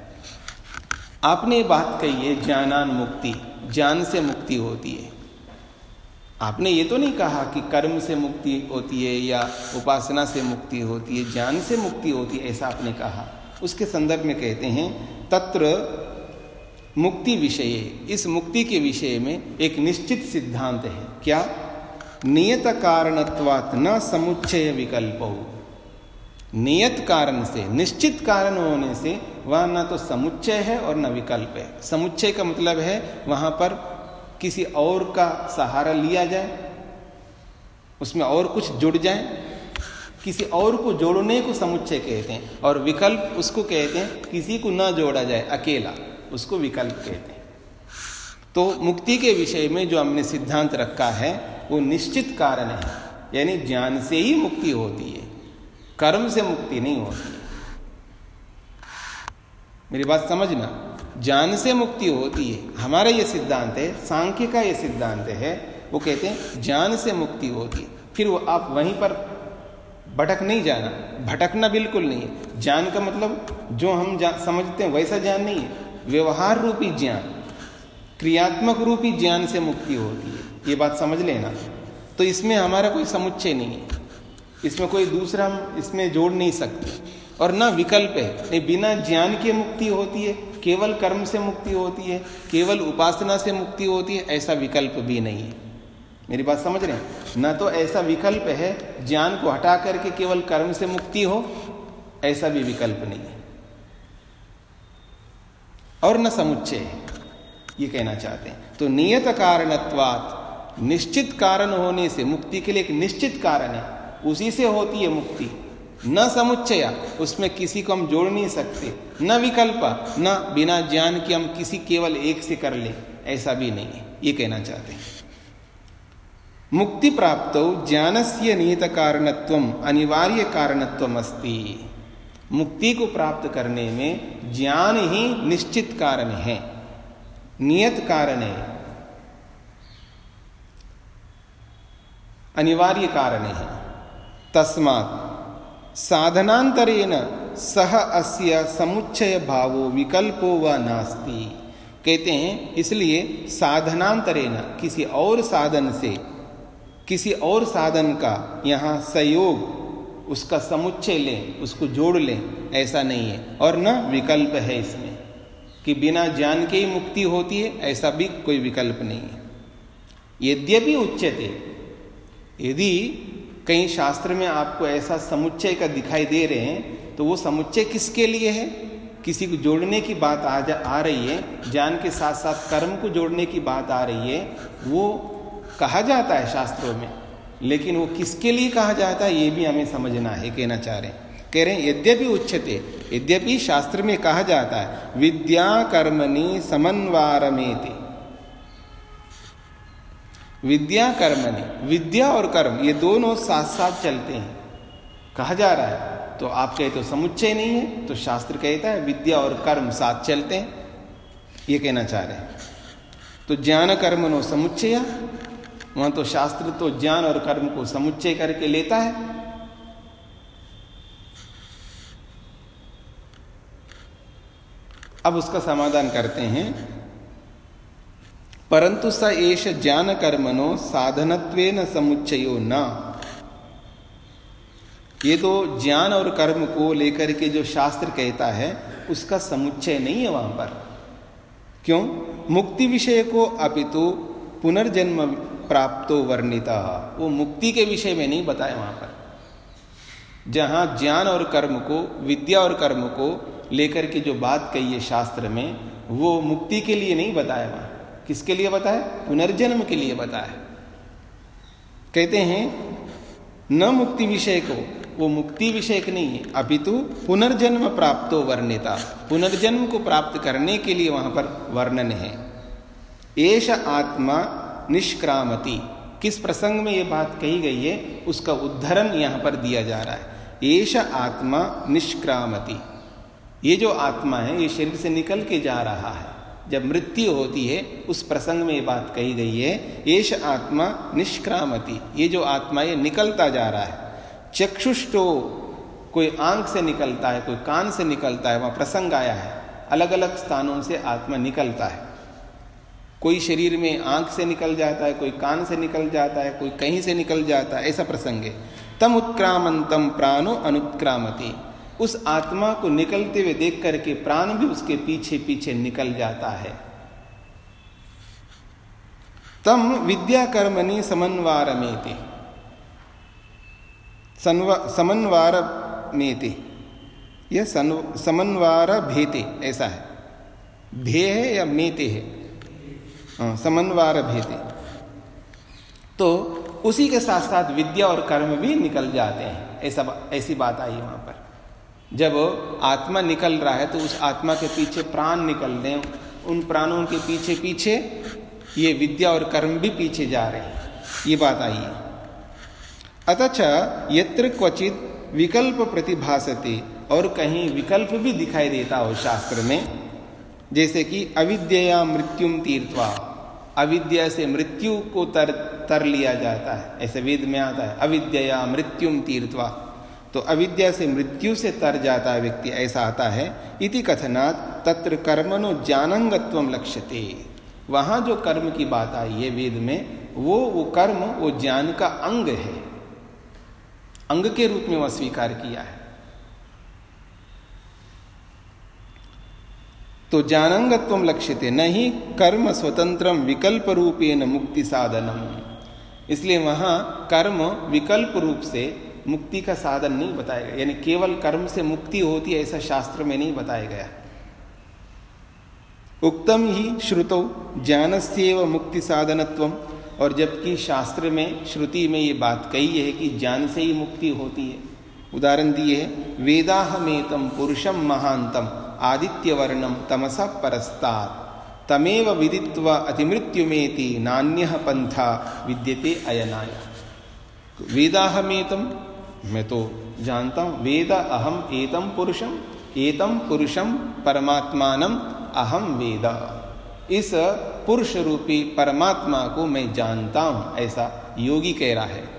आपने ये बात कही है ज्ञानान मुक्ति, ज्ञान से मुक्ति होती है। आपने ये तो नहीं कहा कि कर्म से मुक्ति होती है या उपासना से मुक्ति होती है, ज्ञान से मुक्ति होती है, ऐसा आपने कहा। उसके संदर्भ में कहते हैं तत्र मुक्ति विषये, इस मुक्ति के विषय में एक निश्चित सिद्धांत है। क्या? नियत कारणत्वात् न समुच्चय विकल्पो। नियत कारण से, निश्चित कारण होने से वहां ना तो समुच्चय है और न विकल्प है। समुच्चय का मतलब है वहां पर किसी और का सहारा लिया जाए, उसमें और कुछ जुड़ जाए, किसी और को जोड़ने को समुच्चय कहते हैं। और विकल्प उसको कहते हैं किसी को ना जोड़ा जाए, अकेला, उसको विकल्प कहते हैं। तो मुक्ति के विषय में जो हमने सिद्धांत रखा है वो निश्चित कारण है, यानी ज्ञान से ही मुक्ति होती है, कर्म से मुक्ति नहीं होती है। मेरी बात समझना, ज्ञान से मुक्ति होती है, हमारा ये सिद्धांत है, सांख्य का ये सिद्धांत है। वो कहते हैं ज्ञान से मुक्ति होती है। फिर वो आप वहीं पर भटक नहीं जाना, भटकना बिल्कुल नहीं है। ज्ञान का मतलब जो हम समझते हैं वैसा ज्ञान नहीं है, व्यवहार रूपी ज्ञान, क्रियात्मक रूपी ज्ञान से मुक्ति होती है। ये बात समझ लेना। तो इसमें हमारा कोई समुच्चय नहीं है, इसमें कोई दूसरा हम इसमें जोड़ नहीं सकते, और ना विकल्प है। नहीं, बिना ज्ञान के मुक्ति होती है, केवल कर्म से मुक्ति होती है, केवल उपासना से मुक्ति होती है, ऐसा विकल्प भी नहीं है। मेरी बात समझ रहे हैं ना? तो ऐसा विकल्प है ज्ञान को हटा करके केवल कर्म से मुक्ति हो, ऐसा भी विकल्प नहीं है, और न समुच्चय है, ये कहना चाहते हैं। तो नियत कारणत्वात्, निश्चित कारण होने से, मुक्ति के लिए एक निश्चित कारण है, उसी से होती है मुक्ति। न समुच्चय, उसमें किसी को हम जोड़ नहीं सकते, न विकल्प, न बिना ज्ञान के हम किसी केवल एक से कर ले, ऐसा भी नहीं है, ये कहना चाहते हैं। मुक्ति प्राप्तौ ज्ञानस्य नियत कारणत्वम अनिवार्य कारणत्वम अस्ति। मुक्ति को प्राप्त करने में ज्ञान ही निश्चित कारण है, नियत कारण है, अनिवार्य कारण है। तस्मात् साधनांतरेण सह अस्य समुच्चय भावो विकल्पो व नास्ति। कहते हैं इसलिए साधनांतरेण किसी और साधन से, किसी और साधन का यहाँ संयोग, उसका समुच्चय लें, उसको जोड़ लें, ऐसा नहीं है। और न विकल्प है इसमें कि बिना ज्ञान के ही मुक्ति होती है, ऐसा भी कोई विकल्प नहीं है। यद्यपि उच्यते, यदि कहीं शास्त्र में आपको ऐसा समुच्चय का दिखाई दे रहे हैं तो वो समुच्चय किसके लिए है? किसी को जोड़ने की बात आ रही है, ज्ञान के साथ साथ कर्म को जोड़ने की बात आ रही है, वो कहा जाता है शास्त्रों में, लेकिन वो किसके लिए कहा जाता है ये भी हमें समझना है। कहना चाह रहे हैं, कह रहे हैं यद्यपि उच्यते, यद्यपि शास्त्र में कहा जाता है विद्या कर्मणि समन्वारमेति। विद्या कर्मणि, विद्या और कर्म ये दोनों साथ साथ चलते हैं, कहा जा रहा है। तो आप कहते हो समुच्चय नहीं है, तो शास्त्र कहता है विद्या और कर्म साथ चलते हैं, ये कहना चाह रहे हैं। तो ज्ञान कर्मणो समुच्चय, वहां तो शास्त्र तो ज्ञान और कर्म को समुच्चय करके लेता है। अब उसका समाधान करते हैं। परंतु स एष ज्ञान कर्मणो साधनत्वेन समुच्चयो न। ये तो ज्ञान और कर्म को लेकर के जो शास्त्र कहता है उसका समुच्चय नहीं है वहां पर। क्यों? मुक्ति विषय को अपितु पुनर्जन्म प्राप्तो वर्णिता, वो मुक्ति के विषय में नहीं बताया वहां पर। जहां ज्ञान और कर्म को, विद्या और कर्म को लेकर के जो बात कही है शास्त्र में, वो मुक्ति के लिए नहीं बताया वहां। किसके लिए बताया? पुनर्जन्म के लिए बताया। कहते हैं न मुक्ति विषय को, वो मुक्ति विषयक नहीं है, अपितु पुनर्जन्म प्राप्तो वर्णिता, पुनर्जन्म को प्राप्त करने के लिए वहां पर वर्णन है। एष आत्मा निष्क्रामति, किस प्रसंग में ये बात कही गई है उसका उद्धरण यहां पर दिया जा रहा है। एष आत्मा निष्क्रामति, ये जो आत्मा है ये शरीर से निकल के जा रहा है, जब मृत्यु होती है उस प्रसंग में ये बात कही गई है। एष आत्मा निष्क्रामति, ये जो आत्मा ये निकलता जा रहा है। चक्षुष्टो, कोई आंख से निकलता है, कोई कान से निकलता है, वहां प्रसंग आया है। अलग अलग स्थानों से आत्मा निकलता है, कोई शरीर में आंख से निकल जाता है, कोई कान से निकल जाता है, कोई कहीं से निकल जाता है, ऐसा प्रसंग है। तम उत्क्रामंतम प्राणो अनुत्क्रामति, उस आत्मा को निकलते हुए देख करके प्राण भी उसके पीछे पीछे निकल जाता है। तम विद्या कर्मणि समन्वारमेति, समन्वार मेति, यह समन्वार भेते, ऐसा है। भे है या मेते है? समन्वार भेते। तो उसी के साथ साथ विद्या और कर्म भी निकल जाते हैं, ऐसी बात आई वहां पर। जब आत्मा निकल रहा है तो उस आत्मा के पीछे प्राण निकल रहे हैं, उन प्राणों के पीछे पीछे ये विद्या और कर्म भी पीछे जा रहे हैं, ये बात आई है। अतच यत्र क्वचित विकल्प प्रतिभासते, और कहीं विकल्प भी दिखाई देता हो शास्त्र में, जैसे कि अविद्या मृत्युम तीर्थवा, अविद्या से मृत्यु को तर लिया जाता है, ऐसे वेद में आता है अविद्या मृत्युम तीर्थवा, तो अविद्या से मृत्यु से तर जाता है व्यक्ति, ऐसा आता है। इति कथनात् तत्र कर्मणो ज्ञानंगत्वम लक्ष्यते, वहां जो कर्म की बात आई है वेद में, वो कर्म वो ज्ञान का अंग है, अंग के रूप में वह स्वीकार किया है। तो ज्ञानंगत्वम लक्ष्यते न ही कर्म स्वतंत्रम विकल्प रूपेण मुक्ति साधनम, इसलिए वहां कर्म विकल्प रूप से मुक्ति का साधन नहीं बताया गया, यानी केवल कर्म से मुक्ति होती है ऐसा शास्त्र में नहीं बताया गया। उक्तम ही श्रुतौ ज्ञानस्यैव मुक्ति साधनत्वम, और जबकि शास्त्र में, श्रुति में ये बात कही है कि ज्ञान से ही मुक्ति होती है। उदाहरण दिए है, वेदाहमेतम पुरुषम महांतम आदित्य वर्णम तमसा परस्तात्, तमेव विदित्वा अतिमृत्युमेति नान्यः पंथा विद्यते अयनाय। वेदाहमेतम, मैं तो जानता हूं, वेद अहम एतम पुरुषम परमात्मानम अहम वेद, इस पुरुष रूपी परमात्मा को मैं जानता हूं, ऐसा योगी कह रहा है।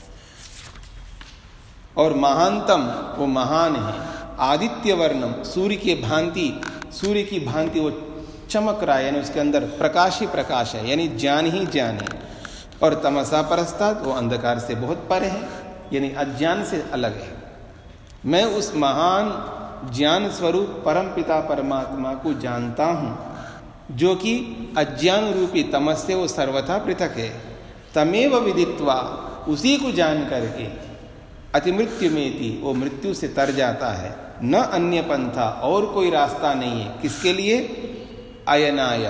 और महानतम, वो महान है, आदित्य वर्णम, सूर्य की भांति वो चमक रहा है, यानी उसके अंदर प्रकाश ही प्रकाश है, यानी ज्ञान ही ज्ञान है। और तमसा परस्तात्, वो अंधकार से बहुत परे है, यानी अज्ञान से अलग है। मैं उस महान ज्ञान स्वरूप परम पिता परमात्मा को जानता हूं, जो कि अज्ञान रूपी तमस से वो सर्वथा पृथक है। तमेव विदित्वा, उसी को जान करके अतिमृत्यु मेति, वो मृत्यु से तर जाता है। न अन्य पंथा, और कोई रास्ता नहीं है, किसके लिए? अयनाय,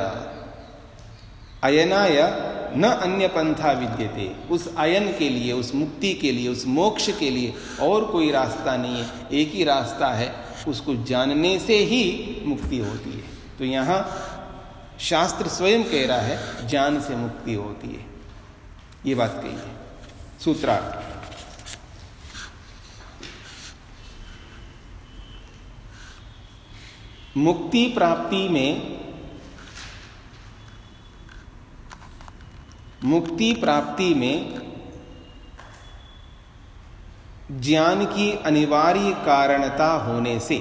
न अन्य पंथा विद्यते, उस अयन के लिए, उस मुक्ति के लिए, उस मोक्ष के लिए और कोई रास्ता नहीं है, एक ही रास्ता है, उसको जानने से ही मुक्ति होती है। तो यहाँ शास्त्र स्वयं कह रहा है ज्ञान से मुक्ति होती है, ये बात कही है। सूत्रार्थ, मुक्ति प्राप्ति में ज्ञान की अनिवार्य कारणता होने से,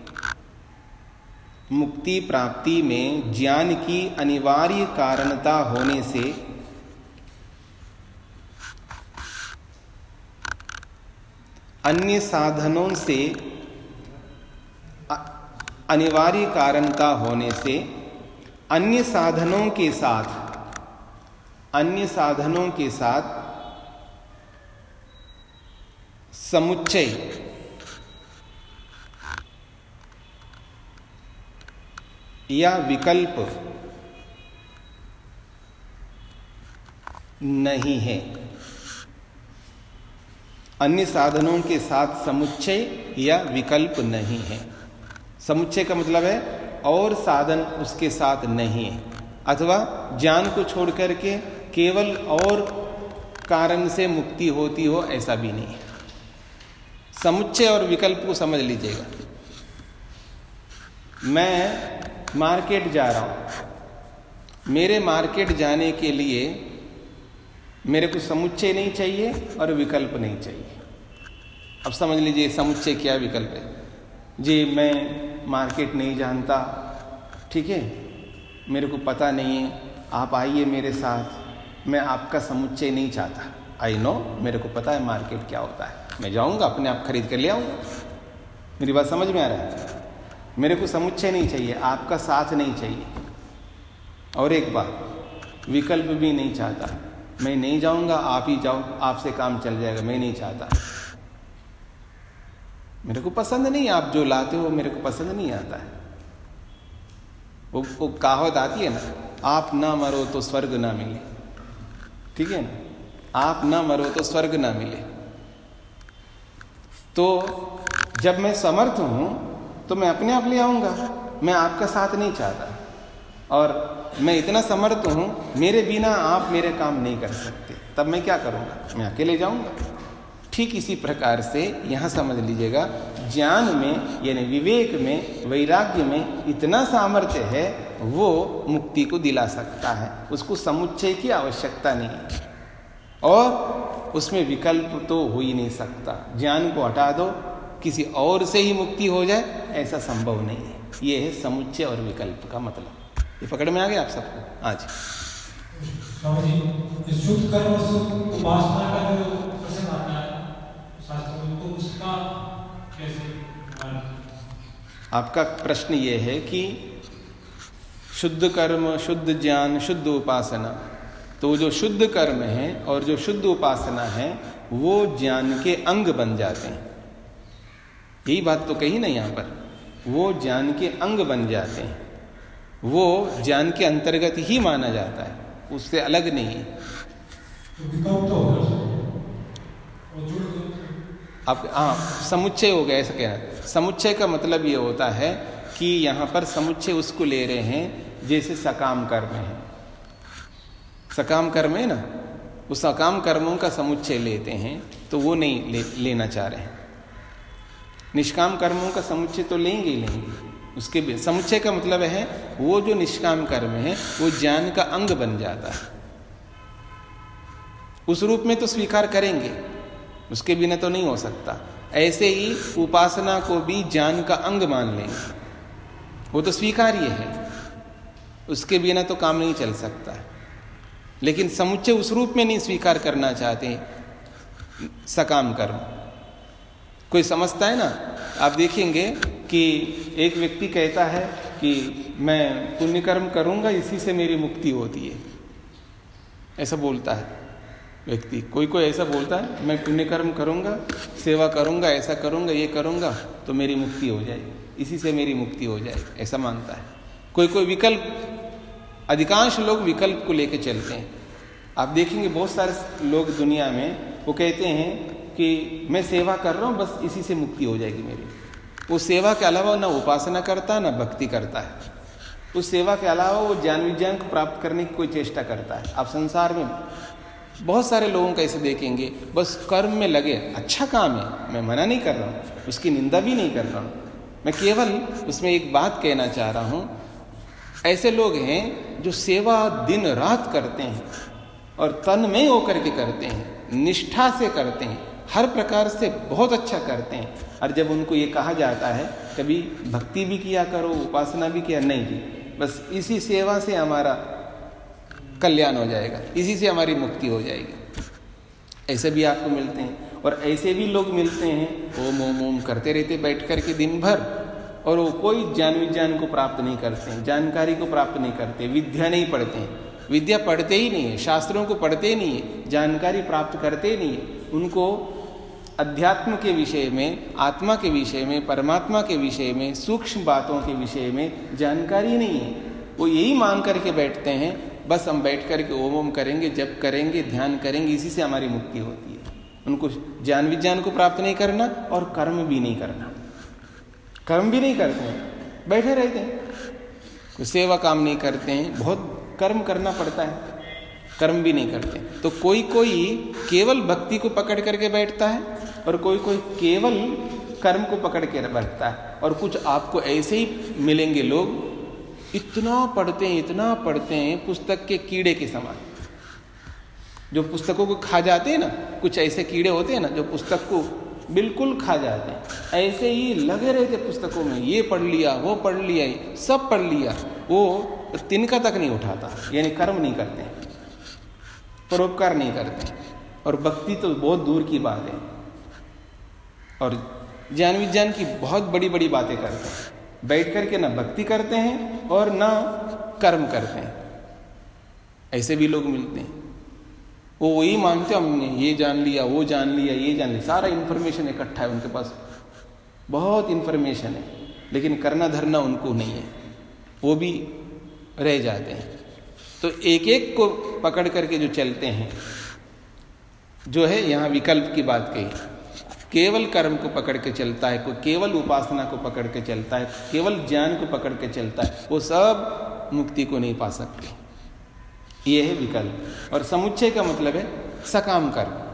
मुक्ति प्राप्ति में ज्ञान की अनिवार्य कारणता होने से अन्य साधनों से, अनिवार्य कारणता होने से अन्य साधनों के साथ समुच्चय या विकल्प नहीं है। अन्य साधनों के साथ समुच्चय या विकल्प नहीं है। समुच्चय का मतलब है और साधन उसके साथ नहीं है, अथवा ज्ञान को छोड़ करके केवल और कारण से मुक्ति होती हो, ऐसा भी नहीं है। समुच्चय और विकल्प को समझ लीजिएगा। मैं मार्केट जा रहा हूं, मेरे मार्केट जाने के लिए मेरे को समुच्चय नहीं चाहिए और विकल्प नहीं चाहिए। अब समझ लीजिए समुच्चय क्या, विकल्प है। जी मैं मार्केट नहीं जानता, ठीक है, मेरे को पता नहीं है, आप आइए मेरे साथ, मैं आपका समुच्चय नहीं चाहता। आई नो, मेरे को पता है मार्केट क्या होता है, मैं जाऊंगा अपने आप खरीद कर ले आऊंगा। मेरी बात समझ में आ रहा है? मेरे को समुच्चय नहीं चाहिए, आपका साथ नहीं चाहिए। और एक बात, विकल्प भी नहीं चाहता, मैं नहीं जाऊंगा, आप ही जाओ, आपसे काम चल जाएगा, मैं नहीं चाहता, मेरे को पसंद नहीं, आप जो लाते हो मेरे को पसंद नहीं आता है। वो कहावत आती है ना, आप ना मरो तो स्वर्ग ना मिले, ठीक है ना, आप ना मरो तो स्वर्ग ना मिले। तो जब मैं समर्थ हूं तो मैं अपने आप ले आऊंगा, मैं आपका साथ नहीं चाहता। और मैं इतना समर्थ हूं, मेरे बिना आप मेरे काम नहीं कर सकते, तब मैं क्या करूंगा, मैं अकेले जाऊंगा। ठीक इसी प्रकार से यहां समझ लीजिएगा, ज्ञान में यानी विवेक में, वैराग्य में इतना सामर्थ्य है, वो मुक्ति को दिला सकता है, उसको समुच्चय की आवश्यकता नहीं है और उसमें विकल्प तो हो ही नहीं सकता। ज्ञान को हटा दो, किसी और से ही मुक्ति हो जाए, ऐसा संभव नहीं है। ये है समुच्चय और विकल्प का मतलब। ये पकड़ में आ गया आप सबको? आज शुद्ध कर्म उपासना का जो प्रश्न आता है शास्त्र में, तो उसका कैसे? आपका प्रश्न ये है कि शुद्ध कर्म, शुद्ध ज्ञान, शुद्ध उपासना, तो जो शुद्ध कर्म है और जो शुद्ध उपासना है वो ज्ञान के अंग बन जाते हैं। यही बात तो कही ना यहाँ पर, वो ज्ञान के अंग बन जाते हैं, वो ज्ञान के अंतर्गत ही माना जाता है, उससे अलग नहीं है। अब हाँ, समुच्चय हो गया ऐसा कहना। समुच्चय का मतलब ये होता है कि यहाँ पर समुच्चय उसको ले रहे हैं जैसे सकाम कर्म है। सकाम कर्म है ना, उस सकाम कर्मों का समुच्चय लेते हैं तो वो नहीं लेना चाह रहे हैं। निष्काम कर्मों का समुच्चय तो लेंगे ही लेंगे। उसके समुच्चय का मतलब है वो जो निष्काम कर्म है वो ज्ञान का अंग बन जाता है। उस रूप में तो स्वीकार करेंगे, उसके बिना तो नहीं हो सकता। ऐसे ही उपासना को भी ज्ञान का अंग मान लेंगे, वो तो स्वीकार्य है, उसके बिना तो काम नहीं चल सकता है। लेकिन समुच्चय उस रूप में नहीं स्वीकार करना चाहते सकाम कर्म। कोई समझता है ना, आप देखेंगे कि एक व्यक्ति कहता है कि मैं पुण्य कर्म करूंगा, इसी से मेरी मुक्ति होती है, ऐसा बोलता है व्यक्ति। कोई कोई ऐसा बोलता है मैं पुण्य कर्म करूंगा, सेवा करूंगा, ऐसा करूंगा, ये करूंगा तो मेरी मुक्ति हो जाएगी, इसी से मेरी मुक्ति हो जाएगी, ऐसा मानता है। कोई कोई विकल्प, अधिकांश लोग विकल्प को लेकर चलते हैं। आप देखेंगे बहुत सारे लोग दुनिया में वो कहते हैं कि मैं सेवा कर रहा हूं, बस इसी से मुक्ति हो जाएगी मेरी। वो सेवा के अलावा ना उपासना करता है ना भक्ति करता है। उस सेवा के अलावा वो ज्ञान विज्ञान को प्राप्त करने की कोई चेष्टा करता है। आप संसार में बहुत सारे लोगों का ऐसे देखेंगे, बस कर्म में लगे। अच्छा काम है, मैं मना नहीं कर रहा हूँ, उसकी निंदा भी नहीं कर रहा हूँ, मैं केवल उसमें एक बात कहना चाह रहा हूँ। ऐसे लोग हैं जो सेवा दिन रात करते हैं और तन में होकर के करते हैं, निष्ठा से करते हैं, हर प्रकार से बहुत अच्छा करते हैं। और जब उनको ये कहा जाता है कभी भक्ति भी किया करो, उपासना भी किया, नहीं जी, बस इसी सेवा से हमारा कल्याण हो जाएगा, इसी से हमारी मुक्ति हो जाएगी। ऐसे भी आपको मिलते हैं। और ऐसे भी लोग मिलते हैं ओम ओम ओम करते रहते बैठ करके दिन भर, और वो कोई ज्ञान विज्ञान को प्राप्त नहीं करते हैं, जानकारी को प्राप्त नहीं करते, विद्या नहीं पढ़ते हैं, विद्या पढ़ते ही नहीं है, शास्त्रों को पढ़ते ही नहीं है, जानकारी प्राप्त करते ही नहीं है। उनको अध्यात्म के विषय में, आत्मा के विषय में, परमात्मा के विषय में, सूक्ष्म बातों के विषय में जानकारी नहीं है। वो यही मान करके बैठते हैं बस हम बैठ करके ओम ओम करेंगे, जप करेंगे, ध्यान करेंगे, इसी से हमारी मुक्ति होती है। उनको ज्ञान विज्ञान को प्राप्त नहीं करना और कर्म भी नहीं करना, कर्म भी नहीं करते हैं, बैठे रहते हैं, कोई सेवा काम नहीं करते हैं। बहुत कर्म करना पड़ता है, कर्म भी नहीं करते। तो कोई कोई केवल भक्ति को पकड़ करके बैठता है और कोई कोई केवल कर्म को पकड़ के बैठता है। और कुछ आपको ऐसे ही मिलेंगे लोग, इतना पढ़ते हैं पुस्तक के कीड़े के समान, जो पुस्तकों को खा जाते हैं ना, कुछ ऐसे कीड़े होते हैं ना जो पुस्तक को बिल्कुल खा जाते हैं, ऐसे ही लगे रहते पुस्तकों में, ये पढ़ लिया, वो पढ़ लिया, सब पढ़ लिया, वो तिनका तक नहीं उठाता, यानी कर्म नहीं करते, परोपकार नहीं करते। और भक्ति तो बहुत दूर की बात है, और ज्ञान विज्ञान की बहुत बड़ी बड़ी बातें करते हैं, बैठ करके ना भक्ति करते हैं और ना कर्म करते हैं। ऐसे भी लोग मिलते हैं, वो वही मानते हैं हमने ये जान लिया, वो जान लिया, ये जान लिया, सारा इन्फॉर्मेशन इकट्ठा है उनके पास, बहुत इन्फॉर्मेशन है, लेकिन करना धरना उनको नहीं है, वो भी रह जाते हैं। तो एक एक को पकड़ करके जो चलते हैं, जो है यहाँ विकल्प की बात कही, केवल कर्म को पकड़ के चलता है, कोई केवल उपासना को पकड़ के चलता है, केवल ज्ञान को पकड़ के चलता है, वो सब मुक्ति को नहीं पा सकते। ये है विकल्प। और समुच्चय का मतलब है सकाम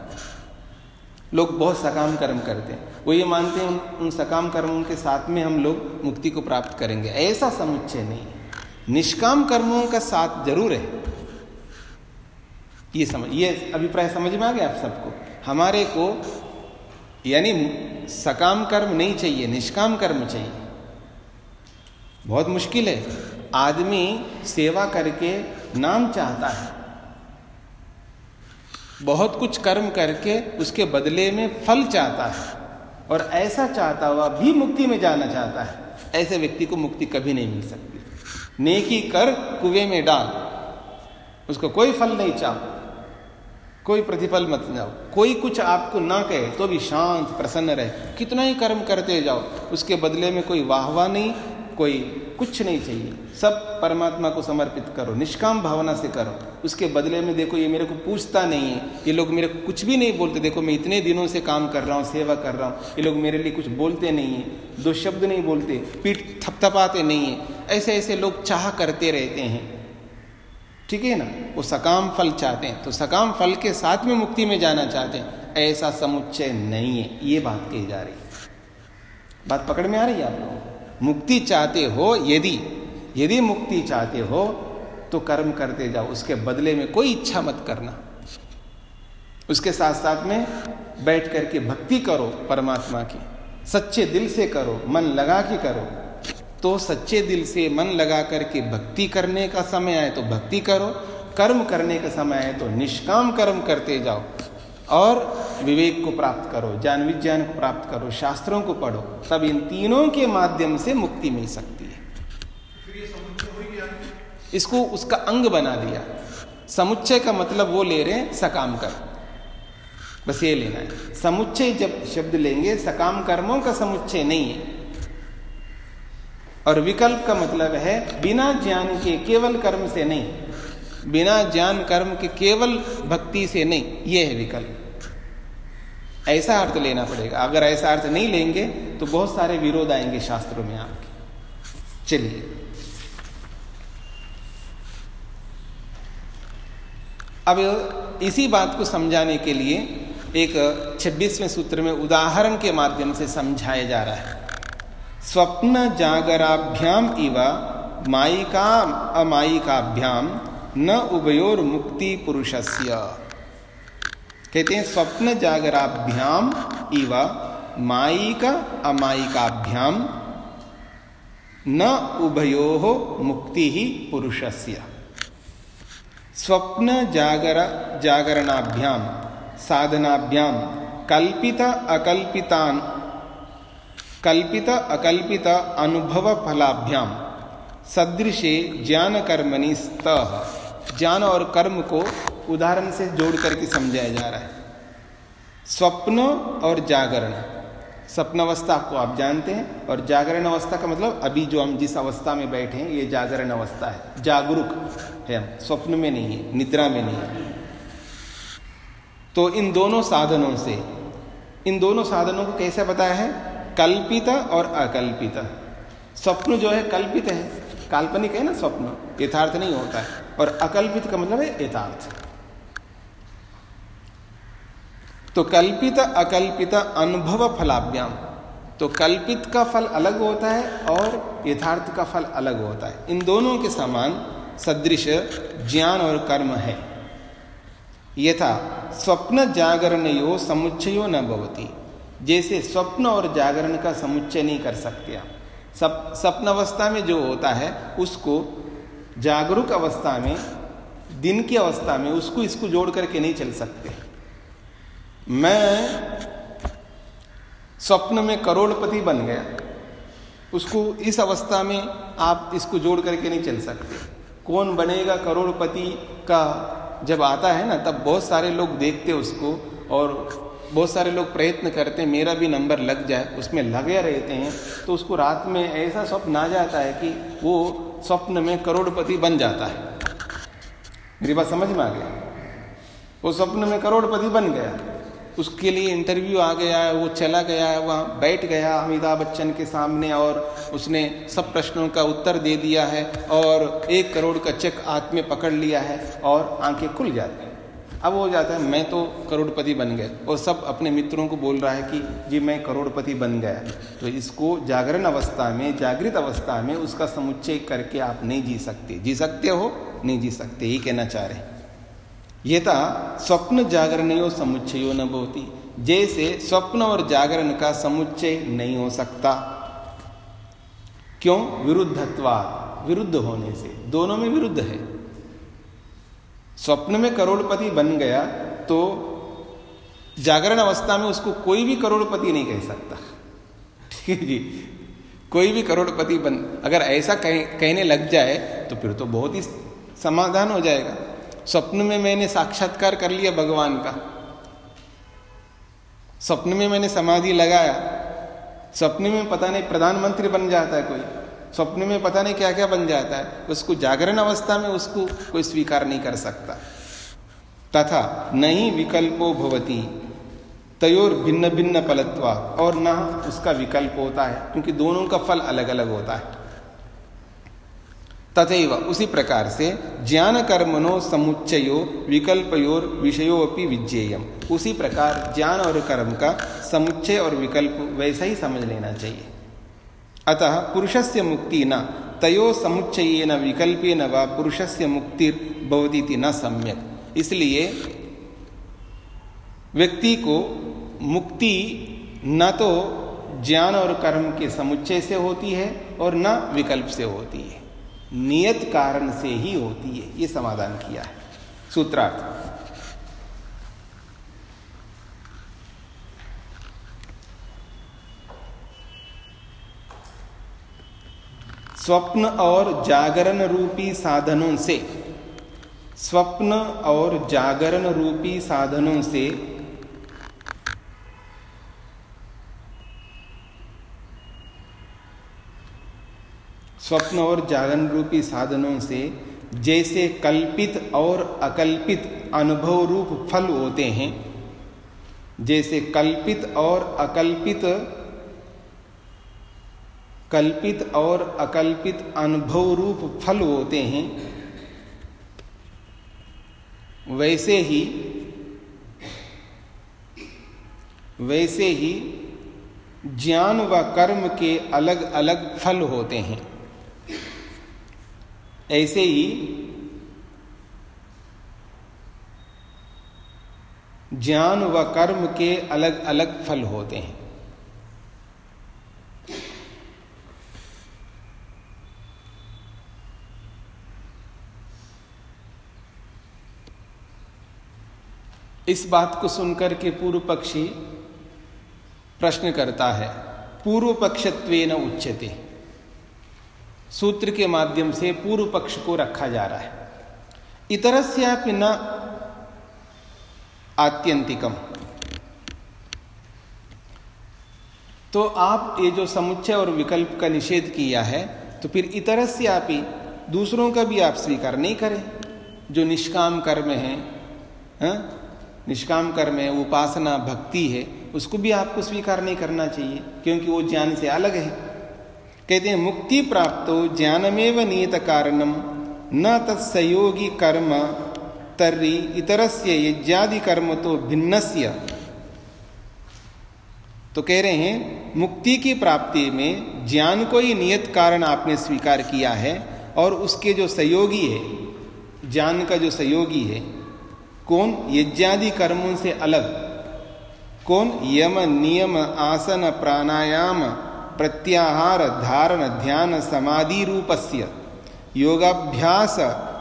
कर्म। लोग बहुत सकाम कर्म करते हैं, वो ये मानते हैं उन सकाम कर्मों के साथ में हम लोग मुक्ति को प्राप्त करेंगे। ऐसा समुच्चय नहीं है। निष्काम कर्मों का साथ जरूर है। ये अभिप्राय समझ में आ गया आप सबको? हमारे को यानी सकाम कर्म नहीं चाहिए, निष्काम कर्म चाहिए। बहुत मुश्किल है, आदमी सेवा करके नाम चाहता है, बहुत कुछ कर्म करके उसके बदले में फल चाहता है, और ऐसा चाहता हुआ भी मुक्ति में जाना चाहता है। ऐसे व्यक्ति को मुक्ति कभी नहीं मिल सकती। नेकी कर कुएं में डाल, उसको कोई फल नहीं चाहो, कोई प्रतिफल मत जाओ, कोई कुछ आपको ना कहे तो भी शांत प्रसन्न रहे, कितना ही कर्म करते जाओ, उसके बदले में कोई वाहवा नहीं, कोई कुछ नहीं चाहिए। सब परमात्मा को समर्पित करो, निष्काम भावना से करो। उसके बदले में देखो ये मेरे को पूछता नहीं है, ये लोग मेरे को कुछ भी नहीं बोलते, देखो मैं इतने दिनों से काम कर रहा हूँ, सेवा कर रहा हूँ, ये लोग मेरे लिए कुछ बोलते नहीं है, दो शब्द नहीं बोलते, पीठ थपथपाते नहीं है। ऐसे ऐसे लोग चाह करते रहते हैं, ठीक है ना, वो सकाम फल चाहते हैं, तो सकाम फल के साथ में मुक्ति में जाना चाहते हैं, ऐसा समुच्चय नहीं है, ये बात कही जा रही है। बात पकड़ में आ रही है आप लोग? मुक्ति चाहते हो, यदि मुक्ति चाहते हो तो कर्म करते जाओ, उसके बदले में कोई इच्छा मत करना। उसके साथ साथ में बैठ करके भक्ति करो परमात्मा की, सच्चे दिल से करो, मन लगा के करो। तो सच्चे दिल से मन लगा करके भक्ति करने का समय आए तो भक्ति करो, कर्म करने का समय आए तो निष्काम कर्म करते जाओ और विवेक को प्राप्त करो, ज्ञान विज्ञान को प्राप्त करो, शास्त्रों को पढ़ो, तब इन तीनों के माध्यम से मुक्ति मिल सकती है। इसको उसका अंग बना दिया। समुच्चय का मतलब वो ले रहे हैं सकाम कर्म, बस ये लेना है। समुच्चय जब शब्द लेंगे, सकाम कर्मों का समुच्चय नहीं है। और विकल्प का मतलब है बिना ज्ञान के केवल कर्म से नहीं, बिना ज्ञान कर्म के केवल भक्ति से नहीं, ये है विकल्प। ऐसा अर्थ लेना पड़ेगा। अगर ऐसा अर्थ नहीं लेंगे तो बहुत सारे विरोध आएंगे शास्त्रों में आपके। चलिए अब इसी बात को समझाने के लिए एक 26वें सूत्र में उदाहरण के माध्यम से समझाया जा रहा है। स्वप्न जागराभ्याम इव मायिका अमायिकाभ्याम न उभयोर मुक्ति पुरुषस्य। कहते हैं स्वप्न जागराभ्याम इव मायिका अमायिकाभ्याम न उभयोः मुक्ति ही पुरुषस्य। स्वप्न जागरणाभ्याम साधनाभ्याम कल्पित अकल्पित अनुभव फलाभ्याम सदृशे ज्ञान कर्मणि स्तः। ज्ञान और कर्म को उदाहरण से जोड़ करके समझाया जा रहा है। स्वप्न और जागरण, स्वप्न अवस्था को आप जानते हैं, और जागरण अवस्था का मतलब अभी जो हम जिस अवस्था में बैठे हैं ये जागरण अवस्था है, जागरूक है हम, स्वप्न में नहीं है, निद्रा में नहीं है। तो इन दोनों साधनों को कैसे बताया है? कल्पित और अकल्पित। स्वप्न जो है कल्पित है, काल्पनिक है ना स्वप्न, यथार्थ नहीं होता है। और अकल्पित का मतलब है यथार्थ। तो कल्पित अकल्पित अनुभव फलाभ्याम, तो कल्पित का फल अलग होता है और यथार्थ का फल अलग होता है। इन दोनों के समान सदृश ज्ञान और कर्म है। यथा स्वप्न जागरणयो समुच्चयो न भवति, जैसे स्वप्न और जागरण का समुच्चय नहीं कर सकते आप। स्वप्न अवस्था में जो होता है उसको जागरूक अवस्था में, दिन की अवस्था में उसको इसको जोड़ करके नहीं चल सकते। मैं स्वप्न में करोड़पति बन गया, उसको इस अवस्था में आप इसको जोड़ करके नहीं चल सकते। कौन बनेगा करोड़पति का जब आता है ना, तब बहुत सारे लोग देखते उसको और बहुत सारे लोग प्रयत्न करते हैं मेरा भी नंबर लग जाए, उसमें लगे रहते हैं। तो उसको रात में ऐसा स्वप्न आ जाता है कि वो स्वप्न में करोड़पति बन जाता है। मेरी बात समझ में आ गया? वो स्वप्न में करोड़पति बन गया, उसके लिए इंटरव्यू आ गया, वो चला गया, वहाँ बैठ गया अमिताभ बच्चन के सामने और उसने सब प्रश्नों का उत्तर दे दिया है और 1 करोड़ का चेक हाथ में पकड़ लिया है और आंखें खुल जाती हैं। अब हो जाता है मैं तो करोड़पति बन गया, और सब अपने मित्रों को बोल रहा है कि जी मैं करोड़पति बन गया। तो इसको जागरण अवस्था में, जागृत अवस्था में उसका समुच्चय करके आप नहीं जी सकते। जी सकते हो? नहीं जी सकते, ये कहना चाह रहे। यथा स्वप्न जागरणयो समुच्चयो न भवति, जैसे स्वप्न और जागरण का समुच्चय नहीं हो सकता। क्यों? विरुद्धत्वात्, विरुद्ध होने से। दोनों में विरुद्ध है। स्वप्न में करोड़पति बन गया तो जागरण अवस्था में उसको कोई भी करोड़पति नहीं कह सकता। ठीक है जी, कोई भी करोड़पति बन, अगर ऐसा कहने लग जाए तो फिर तो बहुत ही समाधान हो जाएगा। स्वप्न में मैंने साक्षात्कार कर लिया भगवान का, स्वप्न में मैंने समाधि लगाया, स्वप्न में पता नहीं प्रधानमंत्री बन जाता है कोई, स्वप्न में पता नहीं क्या क्या बन जाता है, उसको जागरण अवस्था में उसको कोई स्वीकार नहीं कर सकता। तथा नहीं विकल्पो भवति तयोर भिन्न भिन्न फलत्वा, और न उसका विकल्प होता है क्योंकि दोनों का फल अलग अलग होता है। तथैव उसी प्रकार से ज्ञान कर्मणो समुच्चयो विकल्पयोर विषयोपि विज्ञेयम, उसी प्रकार ज्ञान और कर्म का समुच्चय और विकल्प वैसा ही समझ लेना चाहिए। अतः पुरुषस्य मुक्ति न तयो समुच्चयेन विकल्पेन वा पुरुषस्य मुक्तिर्भवतीति न सम्यक। इसलिए व्यक्ति को मुक्ति न तो ज्ञान और कर्म के समुच्चय से होती है और न विकल्प से होती है, नियत कारण से ही होती है। ये समाधान किया है। सूत्रार्थ स्वप्न और जागरण रूपी साधनों से, स्वप्न और जागरण रूपी साधनों से स्वप्न और जागरण रूपी साधनों से जैसे कल्पित और अकल्पित अनुभव रूप फल होते हैं, जैसे कल्पित और अकल्पित अनुभव रूप फल होते हैं, वैसे ही ज्ञान व कर्म के अलग अलग फल होते हैं। ऐसे ही ज्ञान व कर्म के अलग अलग फल होते हैं। इस बात को सुनकर के पूर्व पक्षी प्रश्न करता है, पूर्व पक्षत्वेन उच्यते। सूत्र के माध्यम से पूर्व पक्ष को रखा जा रहा है। इतरस्यापि न आत्यंतिकम, तो आप ये जो समुच्चय और विकल्प का निषेध किया है, तो फिर इतरस्यापि दूसरों का भी आप स्वीकार नहीं करें। जो निष्काम कर्म है, निष्काम कर्म है, उपासना भक्ति है, उसको भी आपको स्वीकार नहीं करना चाहिए, क्योंकि वो ज्ञान से अलग है। कहते हैं मुक्ति प्राप्तो ज्ञानमेव नियत कारणम न तत्सयोगी कर्म तर्हि इतरस्य यज्ञादि कर्म तो भिन्नस्य। तो कह रहे हैं मुक्ति की प्राप्ति में ज्ञान को ही नियत कारण आपने स्वीकार किया है, और उसके जो सहयोगी है, ज्ञान का जो सहयोगी है कौन? यज्ञादि कर्मों से अलग कौन? यम नियम आसन प्राणायाम प्रत्याहार धारण ध्यान समाधि रूपस्य योगाभ्यास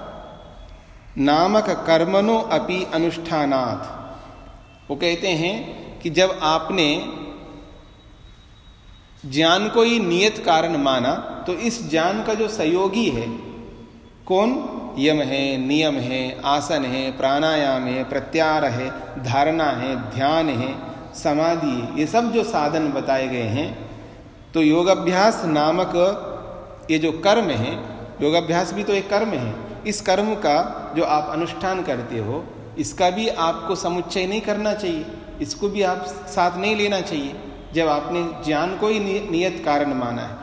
नामक कर्मणो अपि अनुष्ठानात्। वो कहते हैं कि जब आपने ज्ञान को ही नियत कारण माना, तो इस ज्ञान का जो सहयोगी है कौन? यम है, नियम है, आसन है, प्राणायाम है, प्रत्याहार है, धारणा है, ध्यान है, समाधि है, ये सब जो साधन बताए गए हैं, तो योगाभ्यास नामक ये जो कर्म है, योगाभ्यास भी तो एक कर्म है, इस कर्म का जो आप अनुष्ठान करते हो, इसका भी आपको समुच्चय नहीं करना चाहिए, इसको भी आप साथ नहीं लेना चाहिए, जब आपने ज्ञान को ही नियत कारण माना है।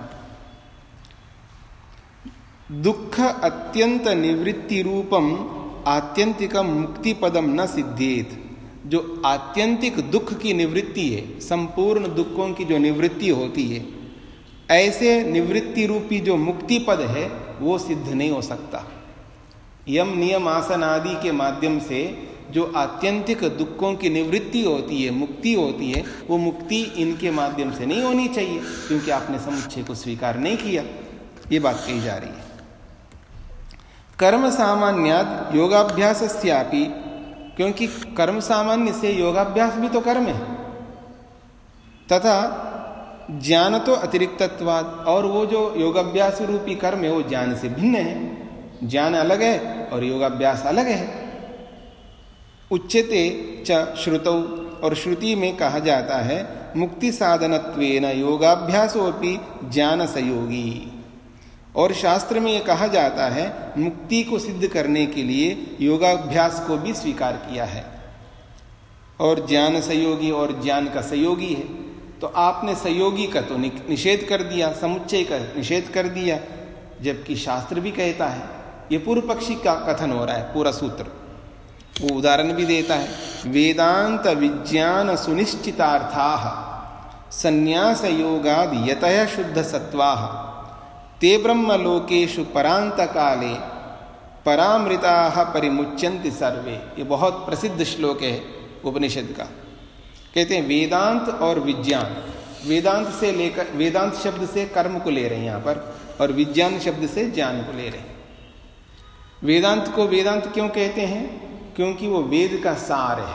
दुख अत्यंत निवृत्ति रूपम आत्यंतिकम मुक्ति पदम न सिद्धेत। जो आत्यंतिक दुख की निवृत्ति है, संपूर्ण दुखों की जो निवृत्ति होती है, ऐसे निवृत्ति रूपी जो मुक्ति पद है वो सिद्ध नहीं हो सकता। यम नियम आसन आदि के माध्यम से जो आत्यंतिक दुखों की निवृत्ति होती है, मुक्ति होती है, वो मुक्ति इनके माध्यम से नहीं होनी चाहिए, क्योंकि आपने समुच्चय को स्वीकार नहीं किया। ये बात कही जा रही है। कर्म सामान्यात् योगाभ्यासस्यापि, क्योंकि कर्म सामान्य से योगाभ्यास भी तो कर्म है, तथा ज्ञान तो अतिरिक्तत्वाद, और वो जो योगाभ्यास रूपी कर्म है वो ज्ञान से भिन्न है। ज्ञान अलग है और योगाभ्यास अलग है। उच्यते च श्रुतौ, और श्रुति में कहा जाता है मुक्ति साधनत्वेन योगाभ्यासोपि ज्ञान संयोगी। और शास्त्र में ये कहा जाता है मुक्ति को सिद्ध करने के लिए योगाभ्यास को भी स्वीकार किया है, और ज्ञान संयोगी और ज्ञान का संयोगी है। तो आपने संयोगी का तो निषेध कर दिया, समुच्चय का निषेध कर दिया, जबकि शास्त्र भी कहता है। ये पूर्व पक्षी का कथन हो रहा है पूरा सूत्र। वो उदाहरण भी देता है, वेदांत विज्ञान सुनिश्चितार्थाः संन्यास योगाद यतः शुद्ध सत्वाः ते ब्रह्म लोकेषु परांत काले परामृताः परिमुच्यन्ति सर्वे। ये बहुत प्रसिद्ध श्लोक है उपनिषद का। कहते हैं वेदांत और विज्ञान, वेदांत से लेकर, वेदांत शब्द से कर्म को ले रहे हैं यहाँ पर, और विज्ञान शब्द से ज्ञान को ले रहे हैं। वेदांत को वेदांत क्यों कहते हैं? क्योंकि वो वेद का सार है।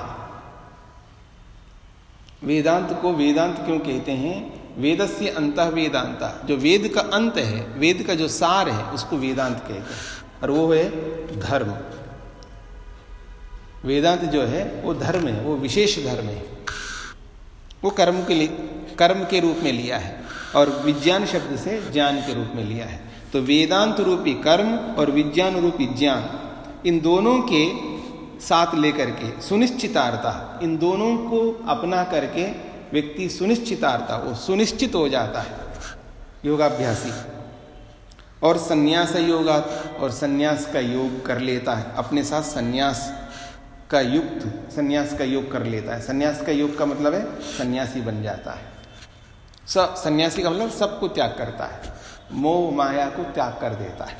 वेदांत को वेदांत क्यों कहते हैं? वेदस्य अंतः वेदांता, जो वेद का अंत है, वेद का जो सार है, उसको वेदांत कहते हैं। और वो है धर्म। वेदांत जो है वो धर्म है, वो विशेष धर्म है। वो कर्म के लिए, कर्म के रूप में लिया है, और विज्ञान शब्द से ज्ञान के रूप में लिया है। तो वेदांत रूपी कर्म और विज्ञान रूपी ज्ञान, इन दोनों के साथ लेकर के सुनिश्चितार्था, इन दोनों को अपना करके व्यक्ति सुनिश्चितार्था, वो सुनिश्चित हो जाता है योगाभ्यासी। और संन्यास योगात, और संन्यास का योग कर लेता है, अपने साथ संन्यास का योग कर लेता है। संन्यास का योग का मतलब है सन्यासी बन जाता है। सन्यासी का मतलब सबको त्याग करता है, मोह माया को त्याग कर देता है।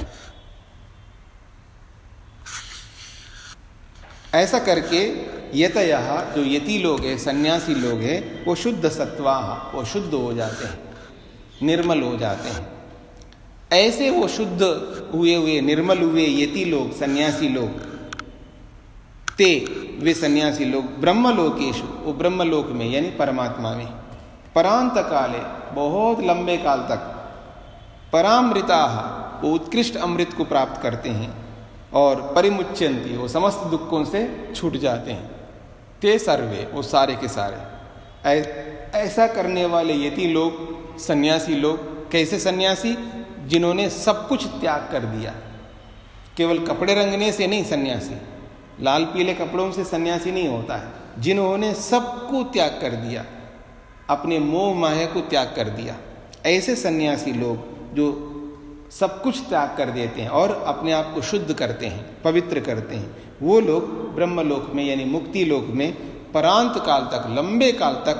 ऐसा करके यतयः, जो यति लोग हैं, सन्यासी लोग हैं, वो शुद्ध सत्वाः, वो शुद्ध हो जाते हैं, निर्मल हो जाते हैं। ऐसे वो शुद्ध हुए निर्मल हुए यति लोग, सन्यासी लोग, ते वे सन्यासी लोग ब्रह्मलोकेशु, वो ब्रह्मलोक में यानी परमात्मा में, परांत काले, बहुत लंबे काल तक, परामृताः, वो उत्कृष्ट अमृत को प्राप्त करते हैं, और परिमुच्यन्ति, वो समस्त दुखों से छूट जाते हैं। ते सर्वे, वो सारे के सारे। ऐसा करने वाले यति लोग, सन्यासी लोग, कैसे सन्यासी? जिन्होंने सब कुछ त्याग कर दिया। केवल कपड़े रंगने से नहीं सन्यासी, लाल पीले कपड़ों से सन्यासी नहीं होता है। जिन्होंने सबको त्याग कर दिया, अपने मोह माया को त्याग कर दिया, ऐसे सन्यासी लोग जो सब कुछ त्याग कर देते हैं और अपने आप को शुद्ध करते हैं, पवित्र करते हैं, वो लोग ब्रह्मलोक में यानी मुक्ति लोक में परांत काल तक, लंबे काल तक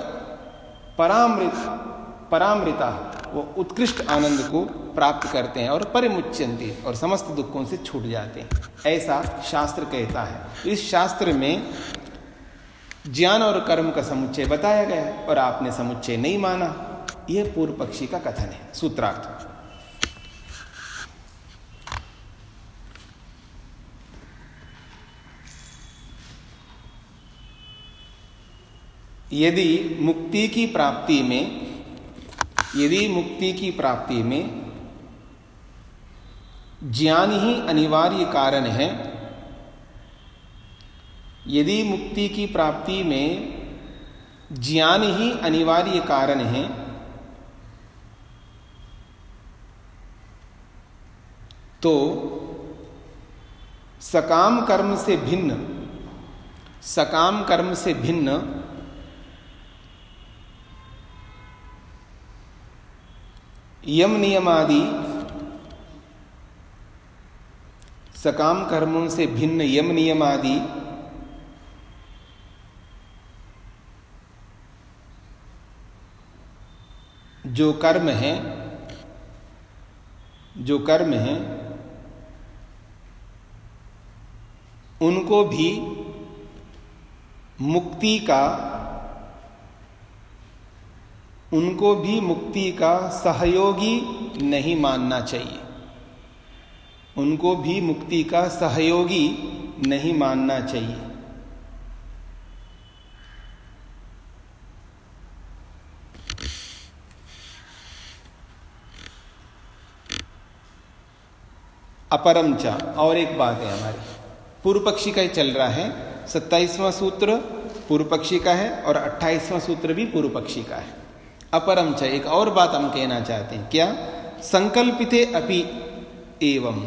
परामृता, वो उत्कृष्ट आनंद को प्राप्त करते हैं, और परिमुच्यन्ति, और समस्त दुखों से छूट जाते हैं। ऐसा शास्त्र कहता है। इस शास्त्र में ज्ञान और कर्म का समुच्चय बताया गया है, और आपने समुच्चय नहीं माना। यह पूर्व पक्षी का कथन है। सूत्रार्थ, यदि मुक्ति की प्राप्ति में ज्ञान ही अनिवार्य कारण है, यदि मुक्ति की प्राप्ति में ज्ञान ही अनिवार्य कारण है, तो सकाम कर्म से भिन्न यम नियमादि, सकाम कर्मों से भिन्न यम नियमादि जो कर्म हैं उनको भी मुक्ति का सहयोगी नहीं मानना चाहिए। उनको भी मुक्ति का सहयोगी नहीं मानना चाहिए। अपरमचा, और एक बात है हमारी, पूर्व पक्षी का ही चल रहा है। 27वां सूत्र पूर्व पक्षी का है और 28वां सूत्र भी पूर्व पक्षी का है। अपरमचा, एक और बात हम कहना चाहते हैं। क्या? संकल्पिते अपि एवं,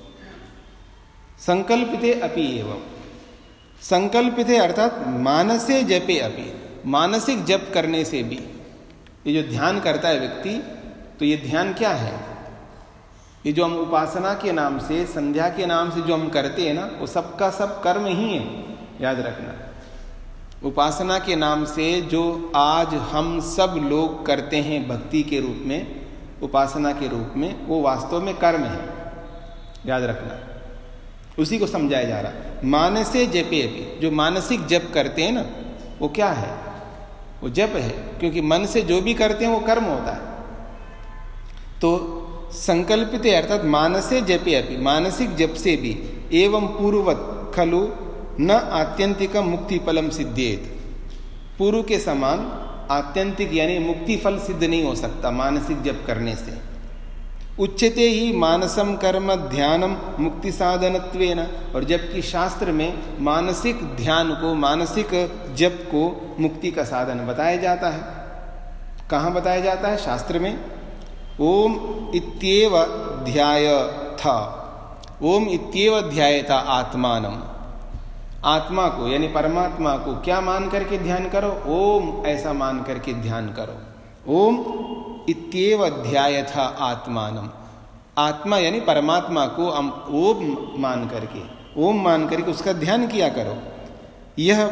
संकल्पिते अपि एवं, संकल्पिते अर्थात मानसे जपे अपि, मानसिक जप करने से भी, ये जो ध्यान करता है व्यक्ति, तो ये ध्यान क्या है? ये जो हम उपासना के नाम से, संध्या के नाम से जो हम करते हैं ना, वो सबका सब कर्म ही है, याद रखना। उपासना के नाम से जो आज हम सब लोग करते हैं भक्ति के रूप में, उपासना के रूप में, वो वास्तव में कर्म है, याद रखना। उसी को समझाया जा रहा। मानसे जपे भी, जो मानसिक जप करते हैं ना, वो क्या है? वो जप है, क्योंकि मन से जो भी करते हैं वो कर्म होता है। तो संकल्पित अर्थात मानसे जपे अपि, मानसिक जप से भी, एवं पूर्ववत खलु न आत्यंतिक मुक्ति फलम सिद्धेत, पूर्व के समान आत्यंतिक यानी मुक्ति फल सिद्ध नहीं हो सकता मानसिक जप करने से। उच्यते ही मानसम कर्म ध्यानम मुक्ति साधनत्वेन, और जबकि शास्त्र में मानसिक ध्यान को, मानसिक जप को मुक्ति का साधन बताया जाता है। कहाँ बताया जाता है? शास्त्र में। ओम इत्येव ध्यायथ, ओम इत्येव ध्यायथ आत्मानम, आत्मा को यानी परमात्मा को क्या मान करके ध्यान करो? ओम ऐसा मान करके ध्यान करो। ओम इत्येव ध्यायथ आत्मानम, आत्मा यानी परमात्मा को हम ओम मान करके उसका ध्यान किया करो। यह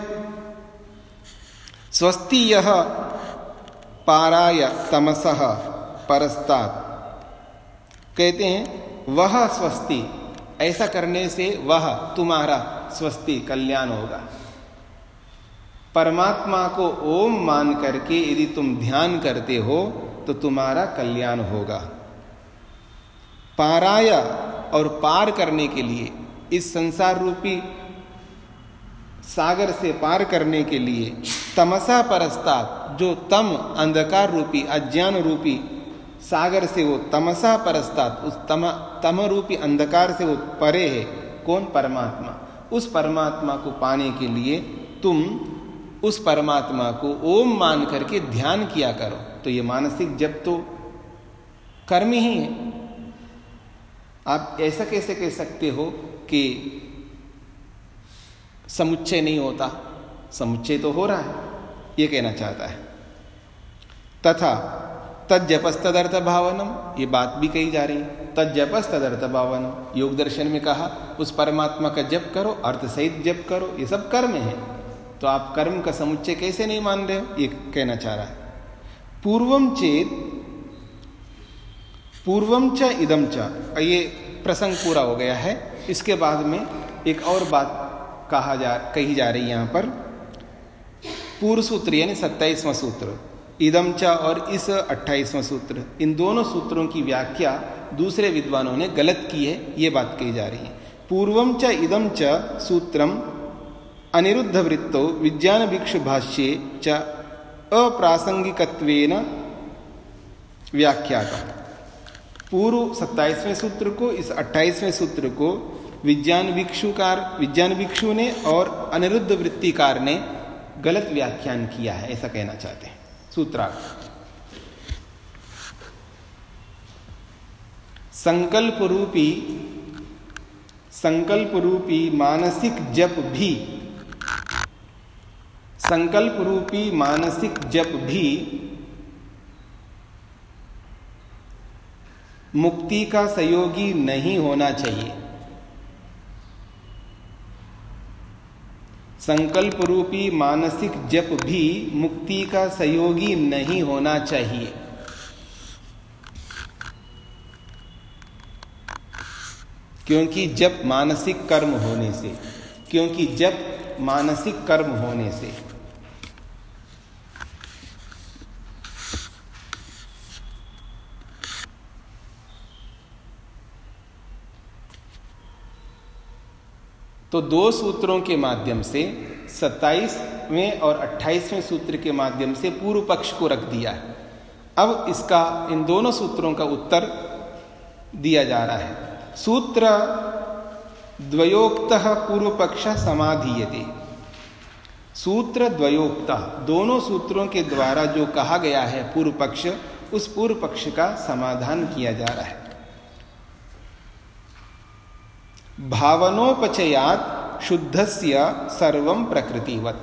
स्वस्ति यह पाराय तमसः परस्तात्, कहते हैं वह स्वस्ति, ऐसा करने से वह तुम्हारा स्वस्ति कल्याण होगा। परमात्मा को ओम मान करके यदि तुम ध्यान करते हो तो तुम्हारा कल्याण होगा। पाराय, और पार करने के लिए, इस संसार रूपी सागर से पार करने के लिए, तमसा परस्तात्, जो तम अंधकार रूपी अज्ञान रूपी सागर से वो तमसा परस्तात्, उस तम रूपी अंधकार से वो परे है। कौन? परमात्मा। उस परमात्मा को पाने के लिए तुम उस परमात्मा को ओम मान करके ध्यान किया करो। तो ये मानसिक जप तो कर्म ही है। आप ऐसा कैसे कह सकते हो कि समुच्चय नहीं होता? समुच्चय तो हो रहा है, ये कहना चाहता है। तथा तज्जपस्तदर्थ भावनम, ये बात भी कही जा रही है। तज्जपस्तदर्थ भावनम, योग दर्शन में कहा उस परमात्मा का जप करो, अर्थ सहित जप करो, ये सब कर्म है। तो आप कर्म का समुच्चय कैसे नहीं मान रहे हो? ये कहना चाह रहा है। पूर्वम चेत पूर्वम च इदम च, ये प्रसंग पूरा हो गया है। इसके बाद में एक और बात कही जा रही है यहाँ पर। पूर्व सूत्र यानी 27वां सूत्र, इदम च और इस 28वां सूत्र, इन दोनों सूत्रों की व्याख्या दूसरे विद्वानों ने गलत की है, ये बात कही जा रही है। पूर्वम च इदम च सूत्रम अनिरुद्ध वृत्तो विज्ञान भिक्षु भाष्ये च अप्रासंगिकत्वेन व्याख्याता। पूर्व 27वें सूत्र को, इस 28वें सूत्र को विज्ञान भिक्षु ने और अनिरुद्ध वृत्तिकार ने गलत व्याख्यान किया है, ऐसा कहना चाहते हैं सूत्रार्थ। संकल्प रूपी मानसिक जप भी मुक्ति का सहयोगी नहीं होना चाहिए। संकल्प रूपी मानसिक जप भी मुक्ति का सहयोगी नहीं होना चाहिए। क्योंकि जप मानसिक कर्म होने से तो दो सूत्रों के माध्यम से 27वें और 28वें सूत्र के माध्यम से पूर्व पक्ष को रख दिया है। अब इसका इन दोनों सूत्रों का उत्तर दिया जा रहा है। सूत्र द्वयोक्तः पूर्व पक्ष समाधीयते। सूत्र द्वयोक्तः, दोनों सूत्रों के द्वारा जो कहा गया है पूर्व पक्ष, उस पूर्व पक्ष का समाधान किया जा रहा है। भावनोपचयात् शुद्धस्य सर्वं प्रकृतिवत्।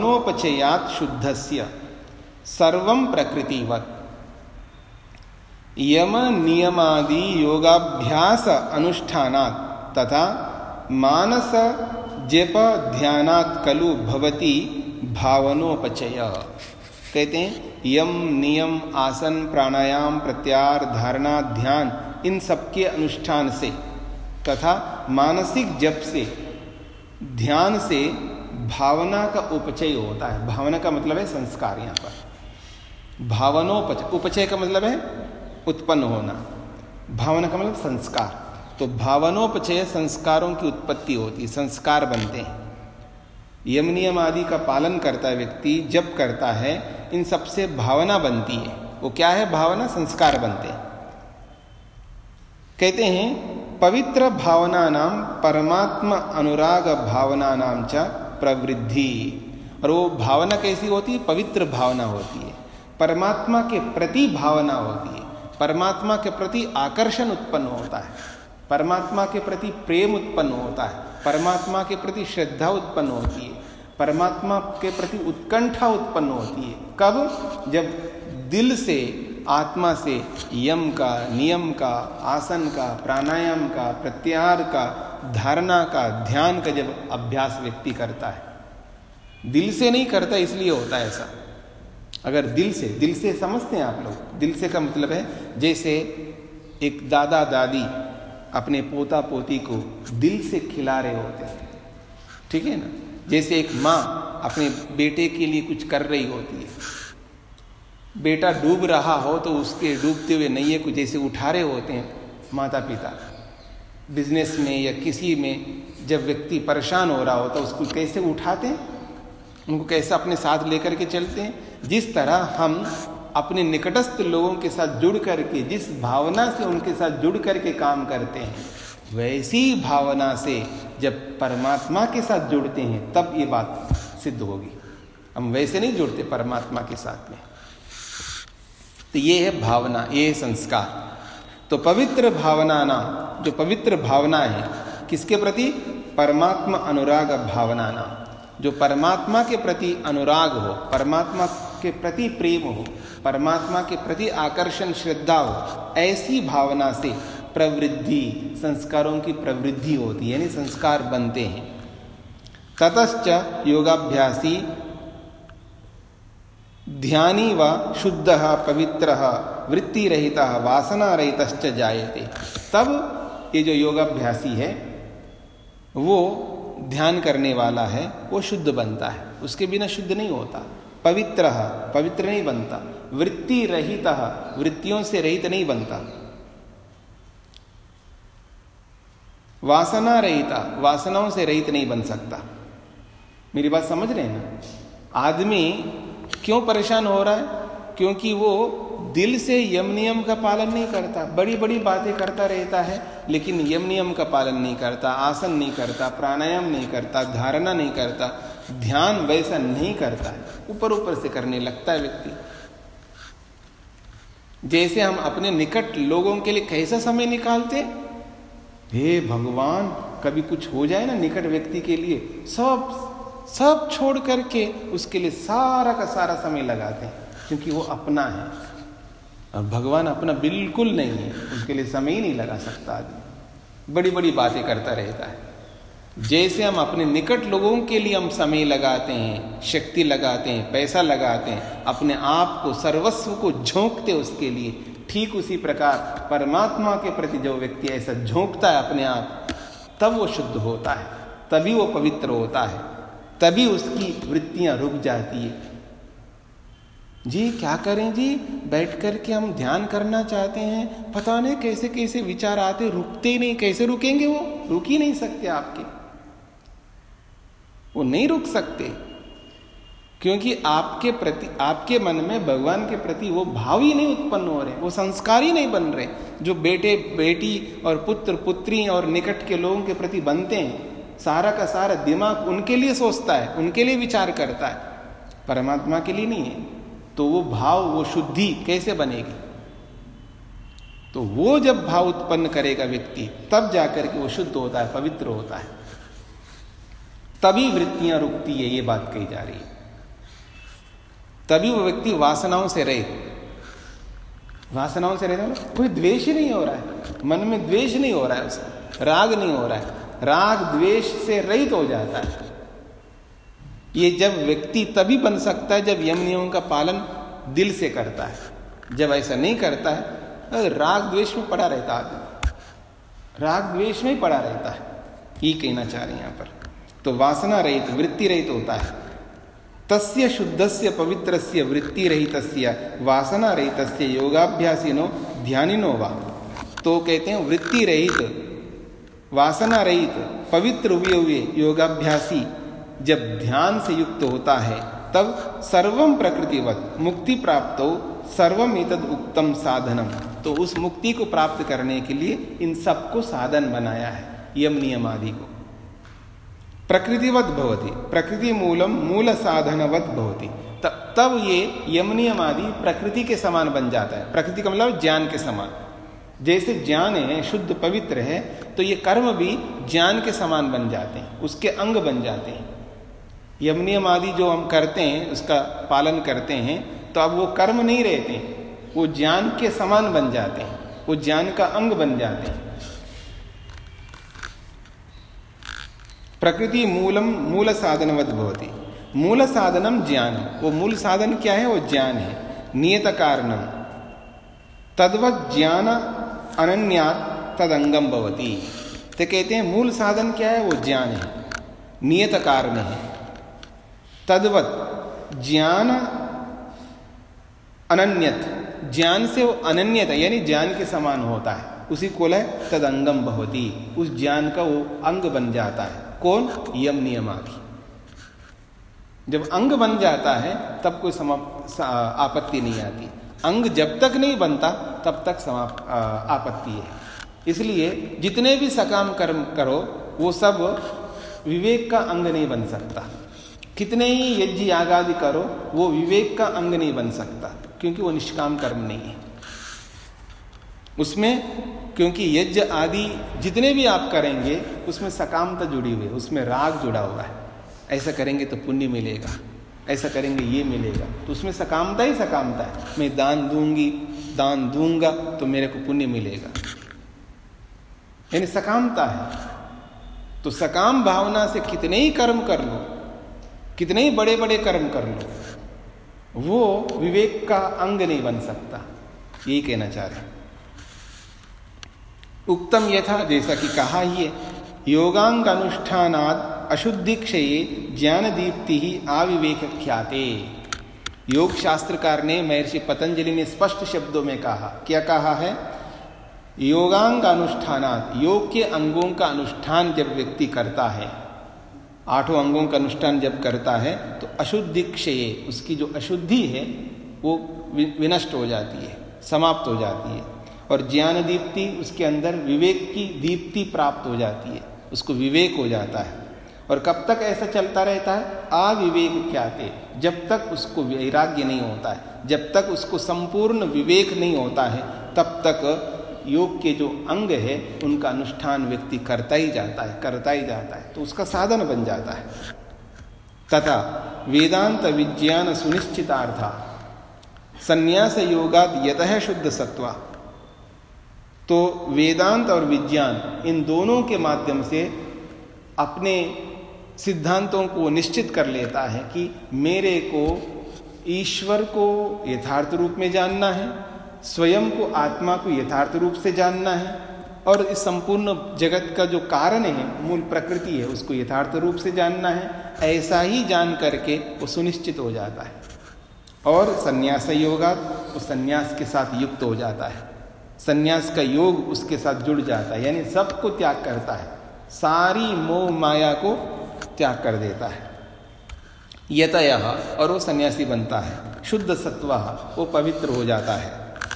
भावनोपचयात् शुद्धस्य सर्वं प्रकृतिवत्। यम नियमादि योगाभ्यास अनुष्ठानात् तथा मानस जप ध्यानात् खलु भवति भावनोपचय। कहते हैं यम नियम आसन प्राणायाम प्रत्याहार धारणा ध्यान इन सबके अनुष्ठान से तथा मानसिक जप से ध्यान से भावना का उपचय होता है। भावना का मतलब है संस्कार। यहाँ पर भावनोपचय, उपचय का मतलब है उत्पन्न होना, भावना का मतलब संस्कार। तो भावनोपचय संस्कारों की उत्पत्ति होती है, संस्कार बनते हैं। यम नियम आदि का पालन करता है व्यक्ति, जब करता है, इन सबसे भावना बनती है। वो क्या है भावना? संस्कार बनते हैं। कहते हैं पवित्र भावना नाम परमात्मा अनुराग भावना नाम च प्रवृद्धि। और वो भावना कैसी होती है? पवित्र भावना होती है, परमात्मा के प्रति भावना होती है, परमात्मा के प्रति आकर्षण उत्पन्न होता है, परमात्मा के प्रति प्रेम उत्पन्न होता है, परमात्मा के प्रति श्रद्धा उत्पन्न होती है, परमात्मा के प्रति उत्कंठा उत्पन्न होती है। कब? जब दिल से, आत्मा से यम का, नियम का, आसन का, प्राणायाम का, प्रत्याहार का, धारणा का, ध्यान का जब अभ्यास व्यक्ति करता है। दिल से नहीं करता इसलिए होता है ऐसा। अगर दिल से समझते हैं आप लोग, दिल से का मतलब है जैसे एक दादा दादी अपने पोता पोती को दिल से खिला रहे होते हैं, ठीक है ना। जैसे एक माँ अपने बेटे के लिए कुछ कर रही होती है, बेटा डूब रहा हो तो उसके डूबते हुए नैये को जैसे उठा रहे होते हैं माता पिता। बिजनेस में या किसी में जब व्यक्ति परेशान हो रहा होता है उसको कैसे उठाते हैं, उनको कैसे अपने साथ लेकर के चलते हैं। जिस तरह हम अपने निकटस्थ लोगों के साथ जुड़ करके, जिस भावना से उनके साथ जुड़ करके काम करते हैं, वैसी भावना से जब परमात्मा के साथ जुड़ते हैं तब ये बात सिद्ध होगी। हम वैसे नहीं जुड़ते परमात्मा के साथ में। तो ये है भावना, ये है संस्कार। तो पवित्र भावना नाम, जो पवित्र भावना है किसके प्रति? परमात्मा अनुराग भावना नाम। जो परमात्मा के प्रति अनुराग हो, परमात्मा के प्रति प्रेम हो, परमात्मा के प्रति आकर्षण श्रद्धा हो, ऐसी भावना से प्रवृद्धि, संस्कारों की प्रवृद्धि होती है, यानी संस्कार बनते हैं। ततश्च योगाभ्यासी ध्यानी व शुद्ध पवित्र वृत्तिरहित वासना रहितश्च जायते। तब ये जो योगाभ्यासी है वो ध्यान करने वाला है, वो शुद्ध बनता है, उसके बिना शुद्ध नहीं होता। पवित्र नहीं बनता, वृत्ति रहित, वृत्तियों से रहित नहीं बनता, वासना रहित, वासनाओं से रहित नहीं बन सकता। मेरी बात समझ रहे हैं ना। आदमी क्यों परेशान हो रहा है? क्योंकि वो दिल से यम नियम का पालन नहीं करता, बड़ी बड़ी बातें करता रहता है लेकिन यम नियम का पालन नहीं करता, आसन नहीं करता, प्राणायाम नहीं करता, धारणा नहीं करता, ध्यान वैसा नहीं करता है, ऊपर ऊपर से करने लगता है व्यक्ति। जैसे हम अपने निकट लोगों के लिए कैसा समय निकालते, हे भगवान कभी कुछ हो जाए ना निकट व्यक्ति के लिए, सब छोड़ करके उसके लिए सारा का सारा समय लगाते हैं, क्योंकि वो अपना है और भगवान अपना बिल्कुल नहीं है, उसके लिए समय ही नहीं लगा सकता आदमी, बड़ी बड़ी बातें करता रहता है। जैसे हम अपने निकट लोगों के लिए हम समय लगाते हैं, शक्ति लगाते हैं, पैसा लगाते हैं, अपने आप को, सर्वस्व को झोंकते उसके लिए, ठीक उसी प्रकार परमात्मा के प्रति जो व्यक्ति ऐसा झोंकता है अपने आप, तब वो शुद्ध होता है, तभी वो पवित्र होता है, तभी उसकी वृत्तियां रुक जाती है। जी क्या करें जी, बैठ करके हम ध्यान करना चाहते हैं, पता नहीं कैसे कैसे विचार आते, रुकते ही नहीं। कैसे रुकेंगे? वो रुक ही नहीं सकते आपके, वो नहीं रुक सकते, क्योंकि आपके प्रति, आपके मन में भगवान के प्रति वो भाव ही नहीं उत्पन्न हो रहे, वो संस्कार ही नहीं बन रहे जो बेटे बेटी और पुत्र पुत्री और निकट के लोगों के प्रति बनते हैं। सारा का सारा दिमाग उनके लिए सोचता है, उनके लिए विचार करता है, परमात्मा के लिए नहीं है। तो वो भाव, वो शुद्धि कैसे बनेगी? तो वो जब भाव उत्पन्न करेगा व्यक्ति, तब जाकर के वो शुद्ध होता है, पवित्र होता है, तभी वृत्तियां रुकती है, ये बात कही जा रही है। तभी वो व्यक्ति वासनाओं से रहित, वासनाओं से रहने वाला कोई द्वेष ही नहीं हो रहा है, मन में द्वेष नहीं हो रहा है, उसका राग नहीं हो रहा है, राग द्वेष से रहित हो जाता है। ये जब व्यक्ति तभी बन सकता है जब यम नियमों का पालन दिल से करता है। जब ऐसा नहीं करता है राग द्वेष में पड़ा रहता आदमी, राग द्वेष में ही पड़ा रहता है। ये कहना चाह रहे हैं यहाँ पर। तो वासना रहित, वृत्ति रहित होता है। तस्य शुद्धस्य पवित्रस्य वृत्ति रहितस्य वासना रहितस्य योगाभ्यासिनो ध्यानिनो वा। तो कहते हैं वृत्ति रहित, वासना रहित, पवित्र हुए हुए योगाभ्यासी जब ध्यान से युक्त होता है तब सर्वम प्रकृतिवत मुक्ति प्राप्त हो सर्वम एतद उक्तम साधनम। तो उस मुक्ति को प्राप्त करने के लिए इन सबको साधन बनाया है, यम नियम आदि को। प्रकृतिवत भवति, प्रकृति मूलम मूल साधनवत भवति। तब ये यम नियम आदि प्रकृति के समान बन जाता है। प्रकृति का मतलब ज्ञान के समान। जैसे ज्ञान है, शुद्ध पवित्र है, तो ये कर्म भी ज्ञान के समान बन जाते हैं, उसके अंग बन जाते हैं। यम नियम आदि जो हम करते हैं, उसका पालन करते हैं, तो अब वो कर्म नहीं रहते, वो ज्ञान के समान बन जाते हैं, वो ज्ञान का अंग बन जाते हैं। प्रकृति मूलम मूल साधनवत भवति। मूल साधनम ज्ञानम, वो मूल साधन क्या है? वो ज्ञान है। नियत कारणम तद्वत ज्ञान अनन्यात् तदंगम भवति। तो कहते हैं मूल साधन क्या है? वो ज्ञान है, नियत कारण है। तद्वत ज्ञान अनन्यत, ज्ञान से वो अनन्यत है, यानी ज्ञान के समान होता है, उसी को है तदंगम भवति। उस ज्ञान का वो अंग बन जाता है। कौन? यम नियम आदि। जब अंग बन जाता है तब कोई आपत्ति नहीं आती। अंग जब तक नहीं बनता तब तक आपत्ति है। इसलिए जितने भी सकाम कर्म करो वो सब विवेक का अंग नहीं बन सकता। कितने ही यज्ञ याग आदि करो वो विवेक का अंग नहीं बन सकता, क्योंकि वो निष्काम कर्म नहीं है उसमें। क्योंकि यज्ञ आदि जितने भी आप करेंगे उसमें सकामता जुड़ी हुई है, उसमें राग जुड़ा हुआ है। ऐसा करेंगे तो पुण्य मिलेगा, ऐसा करेंगे ये मिलेगा, तो उसमें सकामता ही सकामता है। मैं दान दूंगा तो मेरे को पुण्य मिलेगा, यानी सकामता है। तो सकाम भावना से कितने ही कर्म कर लो, कितने ही बड़े बड़े कर्म कर लो, वो विवेक का अंग नहीं बन सकता। यही कहना चाह रहे हैं। उक्तम यथा, जैसा कि कहा ही है, योगांग अनुष्ठानाद अशुद्धि क्षये ज्ञान दीप्ति ही अविवेक ख्याते। योग शास्त्रकार ने, महर्षि पतंजलि ने स्पष्ट शब्दों में कहा। क्या कहा है? योगांग अनुष्ठानाद, योग के अंगों का अनुष्ठान जब व्यक्ति करता है, 8 अंगों का अनुष्ठान जब करता है, तो अशुद्धि क्षये, उसकी जो अशुद्धि है वो विनष्ट हो जाती है, समाप्त हो जाती है। और ज्ञान दीप्ति, उसके अंदर विवेक की दीप्ति प्राप्त हो जाती है, उसको विवेक हो जाता है। और कब तक ऐसा चलता रहता है? अविवेक ख्याते, जब तक उसको वैराग्य नहीं होता है, जब तक उसको संपूर्ण विवेक नहीं होता है, तब तक योग के जो अंग है उनका अनुष्ठान व्यक्ति करता ही जाता है, तो उसका साधन बन जाता है। तथा वेदांत विज्ञान सुनिश्चितार्था संन्यास योगाद यतः शुद्ध सत्वा। तो वेदांत और विज्ञान, इन दोनों के माध्यम से अपने सिद्धांतों को निश्चित कर लेता है कि मेरे को ईश्वर को यथार्थ रूप में जानना है, स्वयं को, आत्मा को यथार्थ रूप से जानना है, और इस संपूर्ण जगत का जो कारण है, मूल प्रकृति है, उसको यथार्थ रूप से जानना है। ऐसा ही जान करके वो सुनिश्चित हो जाता है और संन्यास योगा, वो संन्यास के साथ युक्त हो जाता है। संन्यास का योग उसके साथ जुड़ जाता है, यानी सबको त्याग करता है, सारी मोह माया को त्याग कर देता है। यतयः, और वो सन्यासी बनता है। शुद्ध सत्वः, वो पवित्र हो जाता है।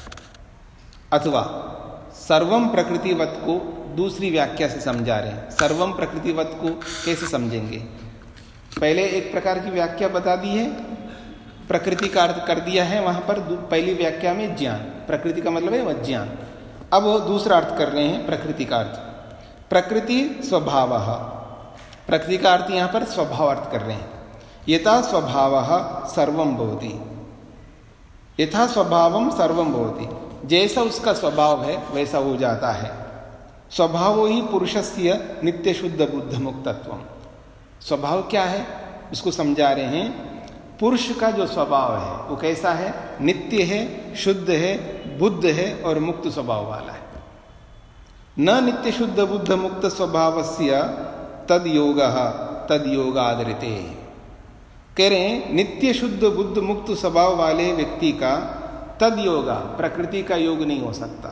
अथवा सर्वम प्रकृतिवत को दूसरी व्याख्या से समझा रहे हैं। सर्वम प्रकृतिवत को कैसे समझेंगे? पहले एक प्रकार की व्याख्या बता दी है, प्रकृति का अर्थ कर दिया है वहां पर पहली व्याख्या में ज्ञान। प्रकृति का मतलब है वह ज्ञान। अब वो दूसरा अर्थ कर रहे हैं प्रकृति का अर्थ। प्रकृति स्वभावः, प्रकृति का अर्थ यहां पर स्वभाव अर्थ कर रहे हैं। यथा स्वभावः सर्वं भवति, यथा स्वभावं सर्वं भवति। जैसा उसका स्वभाव है वैसा हो जाता है। स्वभाव ही पुरुषस्य नित्य शुद्ध बुद्ध मुक्तत्वम। स्वभाव क्या है उसको समझा रहे हैं। पुरुष का जो स्वभाव है वो कैसा है? नित्य है, शुद्ध है, बुद्ध है और मुक्त स्वभाव वाला है। न नित्य शुद्ध बुद्ध मुक्त स्वभावस्य तद योगः तद योगादृते। कह रहे हैं नित्य शुद्ध बुद्ध मुक्त स्वभाव वाले व्यक्ति का तद योगा, प्रकृति का योग नहीं हो सकता।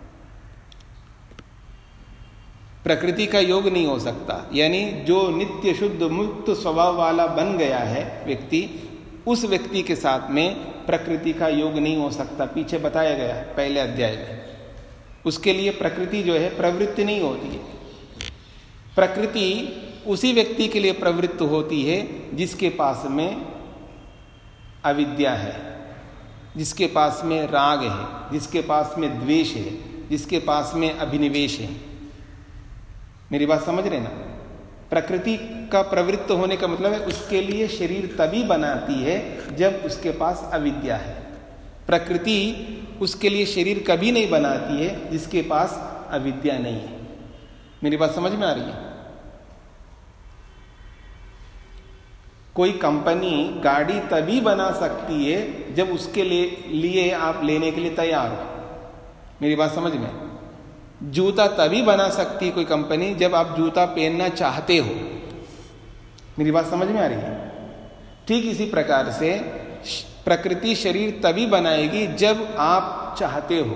प्रकृति का योग नहीं हो सकता, यानी जो नित्य शुद्ध मुक्त स्वभाव वाला बन गया है व्यक्ति, उस व्यक्ति के साथ में प्रकृति का योग नहीं हो सकता। पीछे बताया गया है पहले अध्याय में। उसके लिए प्रकृति जो है प्रवृत्ति नहीं होती है। प्रकृति उसी व्यक्ति के लिए प्रवृत्त होती है जिसके पास में अविद्या है, जिसके पास में राग है, जिसके पास में द्वेष है, जिसके पास में अभिनिवेश है। मेरी बात समझ रहे ना? प्रकृति का प्रवृत्त होने का मतलब है उसके लिए शरीर तभी बनाती है जब उसके पास अविद्या है। प्रकृति उसके लिए शरीर कभी नहीं बनाती है जिसके पास अविद्या नहीं है। मेरी बात समझ में आ रही है? कोई कंपनी गाड़ी तभी बना सकती है जब उसके लिए आप लेने के लिए तैयार हो। मेरी बात समझ में? जूता तभी बना सकती है कोई कंपनी जब आप जूता पहनना चाहते हो। मेरी बात समझ में आ रही है? ठीक इसी प्रकार से प्रकृति शरीर तभी बनाएगी जब आप चाहते हो।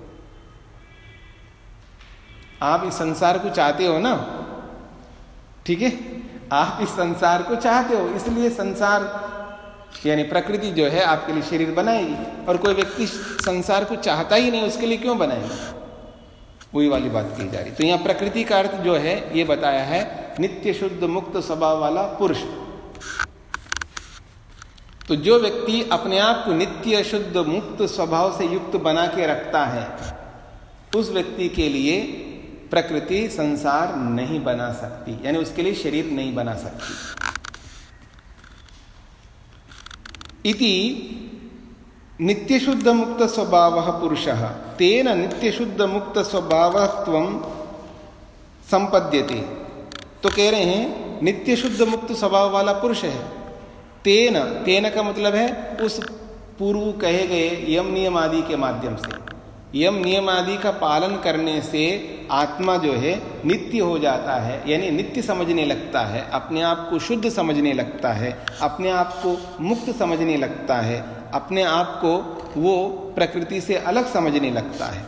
आप इस संसार को चाहते हो ना, ठीक है? आप इस संसार को चाहते हो, इसलिए संसार यानी प्रकृति जो है आपके लिए शरीर बनाएगी। और कोई व्यक्ति संसार को चाहता ही नहीं, उसके लिए क्यों बनाएगा? वही वाली बात की जा रही। तो यहाँ प्रकृति का अर्थ जो है ये बताया है नित्य शुद्ध मुक्त स्वभाव वाला पुरुष। तो जो व्यक्ति अपने आप को नित्य शुद्ध मुक्त स्वभाव से युक्त बना के रखता है, उस व्यक्ति के लिए प्रकृति संसार नहीं बना सकती, यानी उसके लिए शरीर नहीं बना सकती। इति नित्य शुद्ध मुक्त स्वभावः पुरुषः तेन नित्य शुद्ध मुक्त स्वभावत्वं संपद्यते। तो कह रहे हैं नित्य शुद्ध मुक्त स्वभाव वाला पुरुष है। तेन का मतलब है उस पूर्व कहे गए यम नियम आदि के माध्यम से। यम नियम आदि का पालन करने से आत्मा जो है नित्य हो जाता है, यानी नित्य समझने लगता है, अपने आप को शुद्ध समझने लगता है, अपने आप को मुक्त समझने लगता है, अपने आप को वो प्रकृति से अलग समझने लगता है।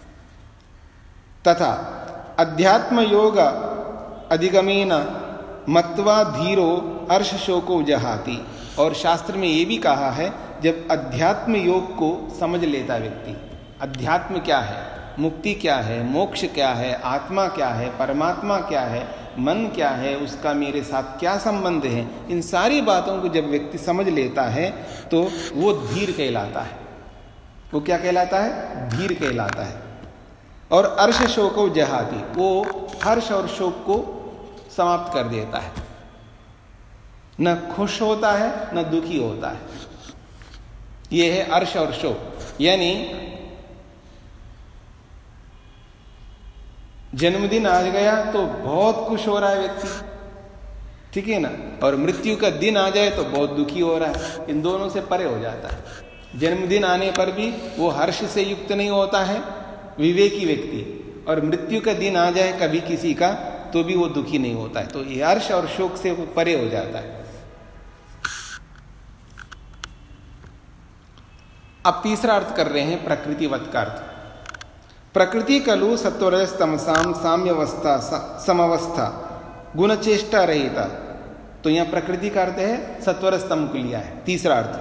तथा अध्यात्म योग अधिगमेन मत्वा धीरो अर्श शोको जहाति। और शास्त्र में ये भी कहा है जब अध्यात्म योग को समझ लेता व्यक्ति, अध्यात्म क्या है, मुक्ति क्या है, मोक्ष क्या है, आत्मा क्या है, परमात्मा क्या है, मन क्या है, उसका मेरे साथ क्या संबंध है, इन सारी बातों को जब व्यक्ति समझ लेता है तो वो धीर कहलाता है। वो क्या कहलाता है? धीर कहलाता है। और अर्श शोको जहाति, वो हर्ष और शोक को समाप्त कर देता है। न खुश होता है न दुखी होता है। ये है अर्श और शोक। यानी जन्मदिन आ गया तो बहुत खुश हो रहा है व्यक्ति, ठीक है ना, और मृत्यु का दिन आ जाए तो बहुत दुखी हो रहा है। इन दोनों से परे हो जाता है। जन्मदिन आने पर भी वो हर्ष से युक्त नहीं होता है विवेकी व्यक्ति, और मृत्यु का दिन आ जाए कभी किसी का तो भी वो दुखी नहीं होता है। तो ये हर्ष और शोक से वो परे हो जाता है। अब तीसरा अर्थ कर रहे हैं प्रकृतिवत का अर्थ। प्रकृति कलु सत्वरजस तमसाम साम्यवस्था समवस्था गुण चेष्टा रहिता। तो यहां प्रकृति का अर्थ है सत्वरज तम को लिया है। तीसरा अर्थ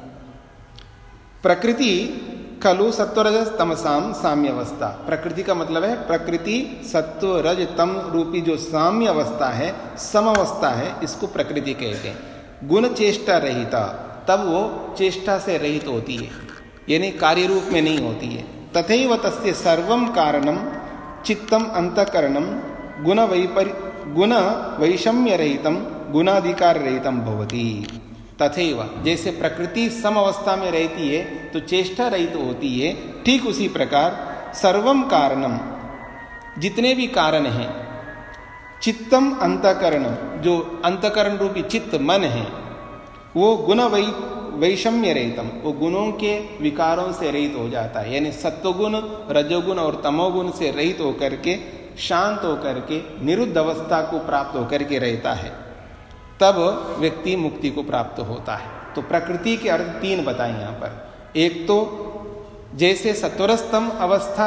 प्रकृति खलु सत्वरज तमसाम साम्यवस्था। प्रकृति का मतलब है प्रकृति सत्व रज तम रूपी जो साम्य अवस्था है, समवस्था है, इसको प्रकृति कहते हैं। गुण चेष्टा रहिता, तब वो चेष्टा से रहित होती है, यानी कार्य रूप में नहीं होती है। तथैव तस्य सर्वं कारणम चित्तम अंतःकरणम गुण वैषम्य रहितम गुणाधिकार रहितम भवति। तथैव, जैसे प्रकृति सम अवस्था में रहती है तो चेष्टा रहित होती है, ठीक उसी प्रकार सर्वम कारणम, जितने भी कारण हैं, चित्तम अंतकरणम, जो अंतकरण रूपी चित्त मन है, वो गुण वैषम्य रहितम, वो गुणों के विकारों से रहित हो जाता है, यानी सत्वगुण, रजोगुण और तमोगुण से रहित होकर के, शांत होकर के, निरुद्ध अवस्था को प्राप्त होकर के रहता है, तब व्यक्ति मुक्ति को प्राप्त होता है। तो प्रकृति के अर्थ तीन बताए यहाँ पर। एक तो जैसे सत्वरस्तम अवस्था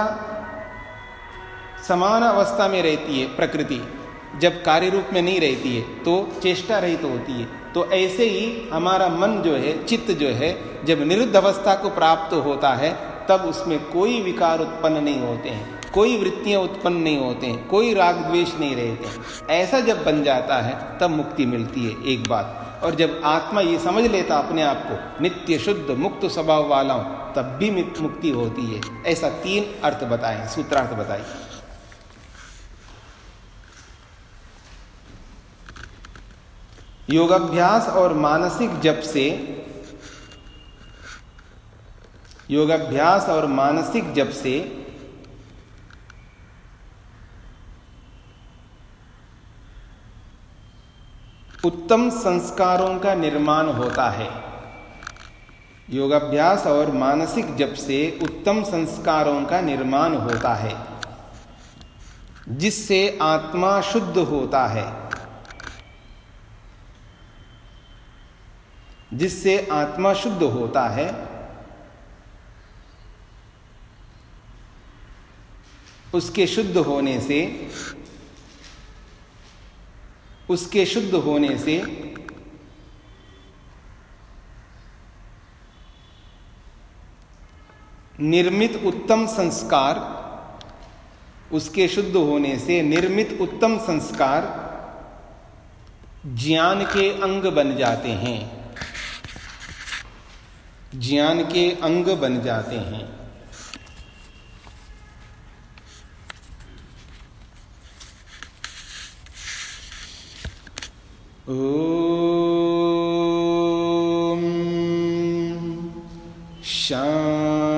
समान अवस्था में रहती है, प्रकृति जब कार्य रूप में नहीं रहती है तो चेष्टा रहित तो होती है, तो ऐसे ही हमारा मन जो है, चित्त जो है, जब निरुद्ध अवस्था को प्राप्त होता है तब उसमें कोई विकार उत्पन्न नहीं होते हैं, कोई वृत्तियां उत्पन्न नहीं होते हैं, कोई राग द्वेष नहीं रहते हैं। ऐसा जब बन जाता है तब मुक्ति मिलती है, एक बात। और जब आत्मा ये समझ लेता अपने आप को नित्य शुद्ध मुक्त स्वभाव वाला हूं, तब भी मुक्ति होती है। ऐसा तीन अर्थ बताए, सूत्रार्थ बताए। योगाभ्यास और मानसिक जप से, योगाभ्यास और मानसिक जप से उत्तम संस्कारों का निर्माण होता है। योगाभ्यास और मानसिक जप से उत्तम संस्कारों का निर्माण होता है, जिससे आत्मा शुद्ध होता है, जिससे आत्मा शुद्ध होता है। उसके शुद्ध होने से, उसके शुद्ध होने से निर्मित उत्तम संस्कार, उसके शुद्ध होने से निर्मित उत्तम संस्कार ज्ञान के अंग बन जाते हैं, ज्ञान के अंग बन जाते हैं। ओम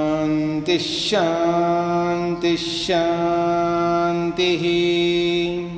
शांति शांति शांति।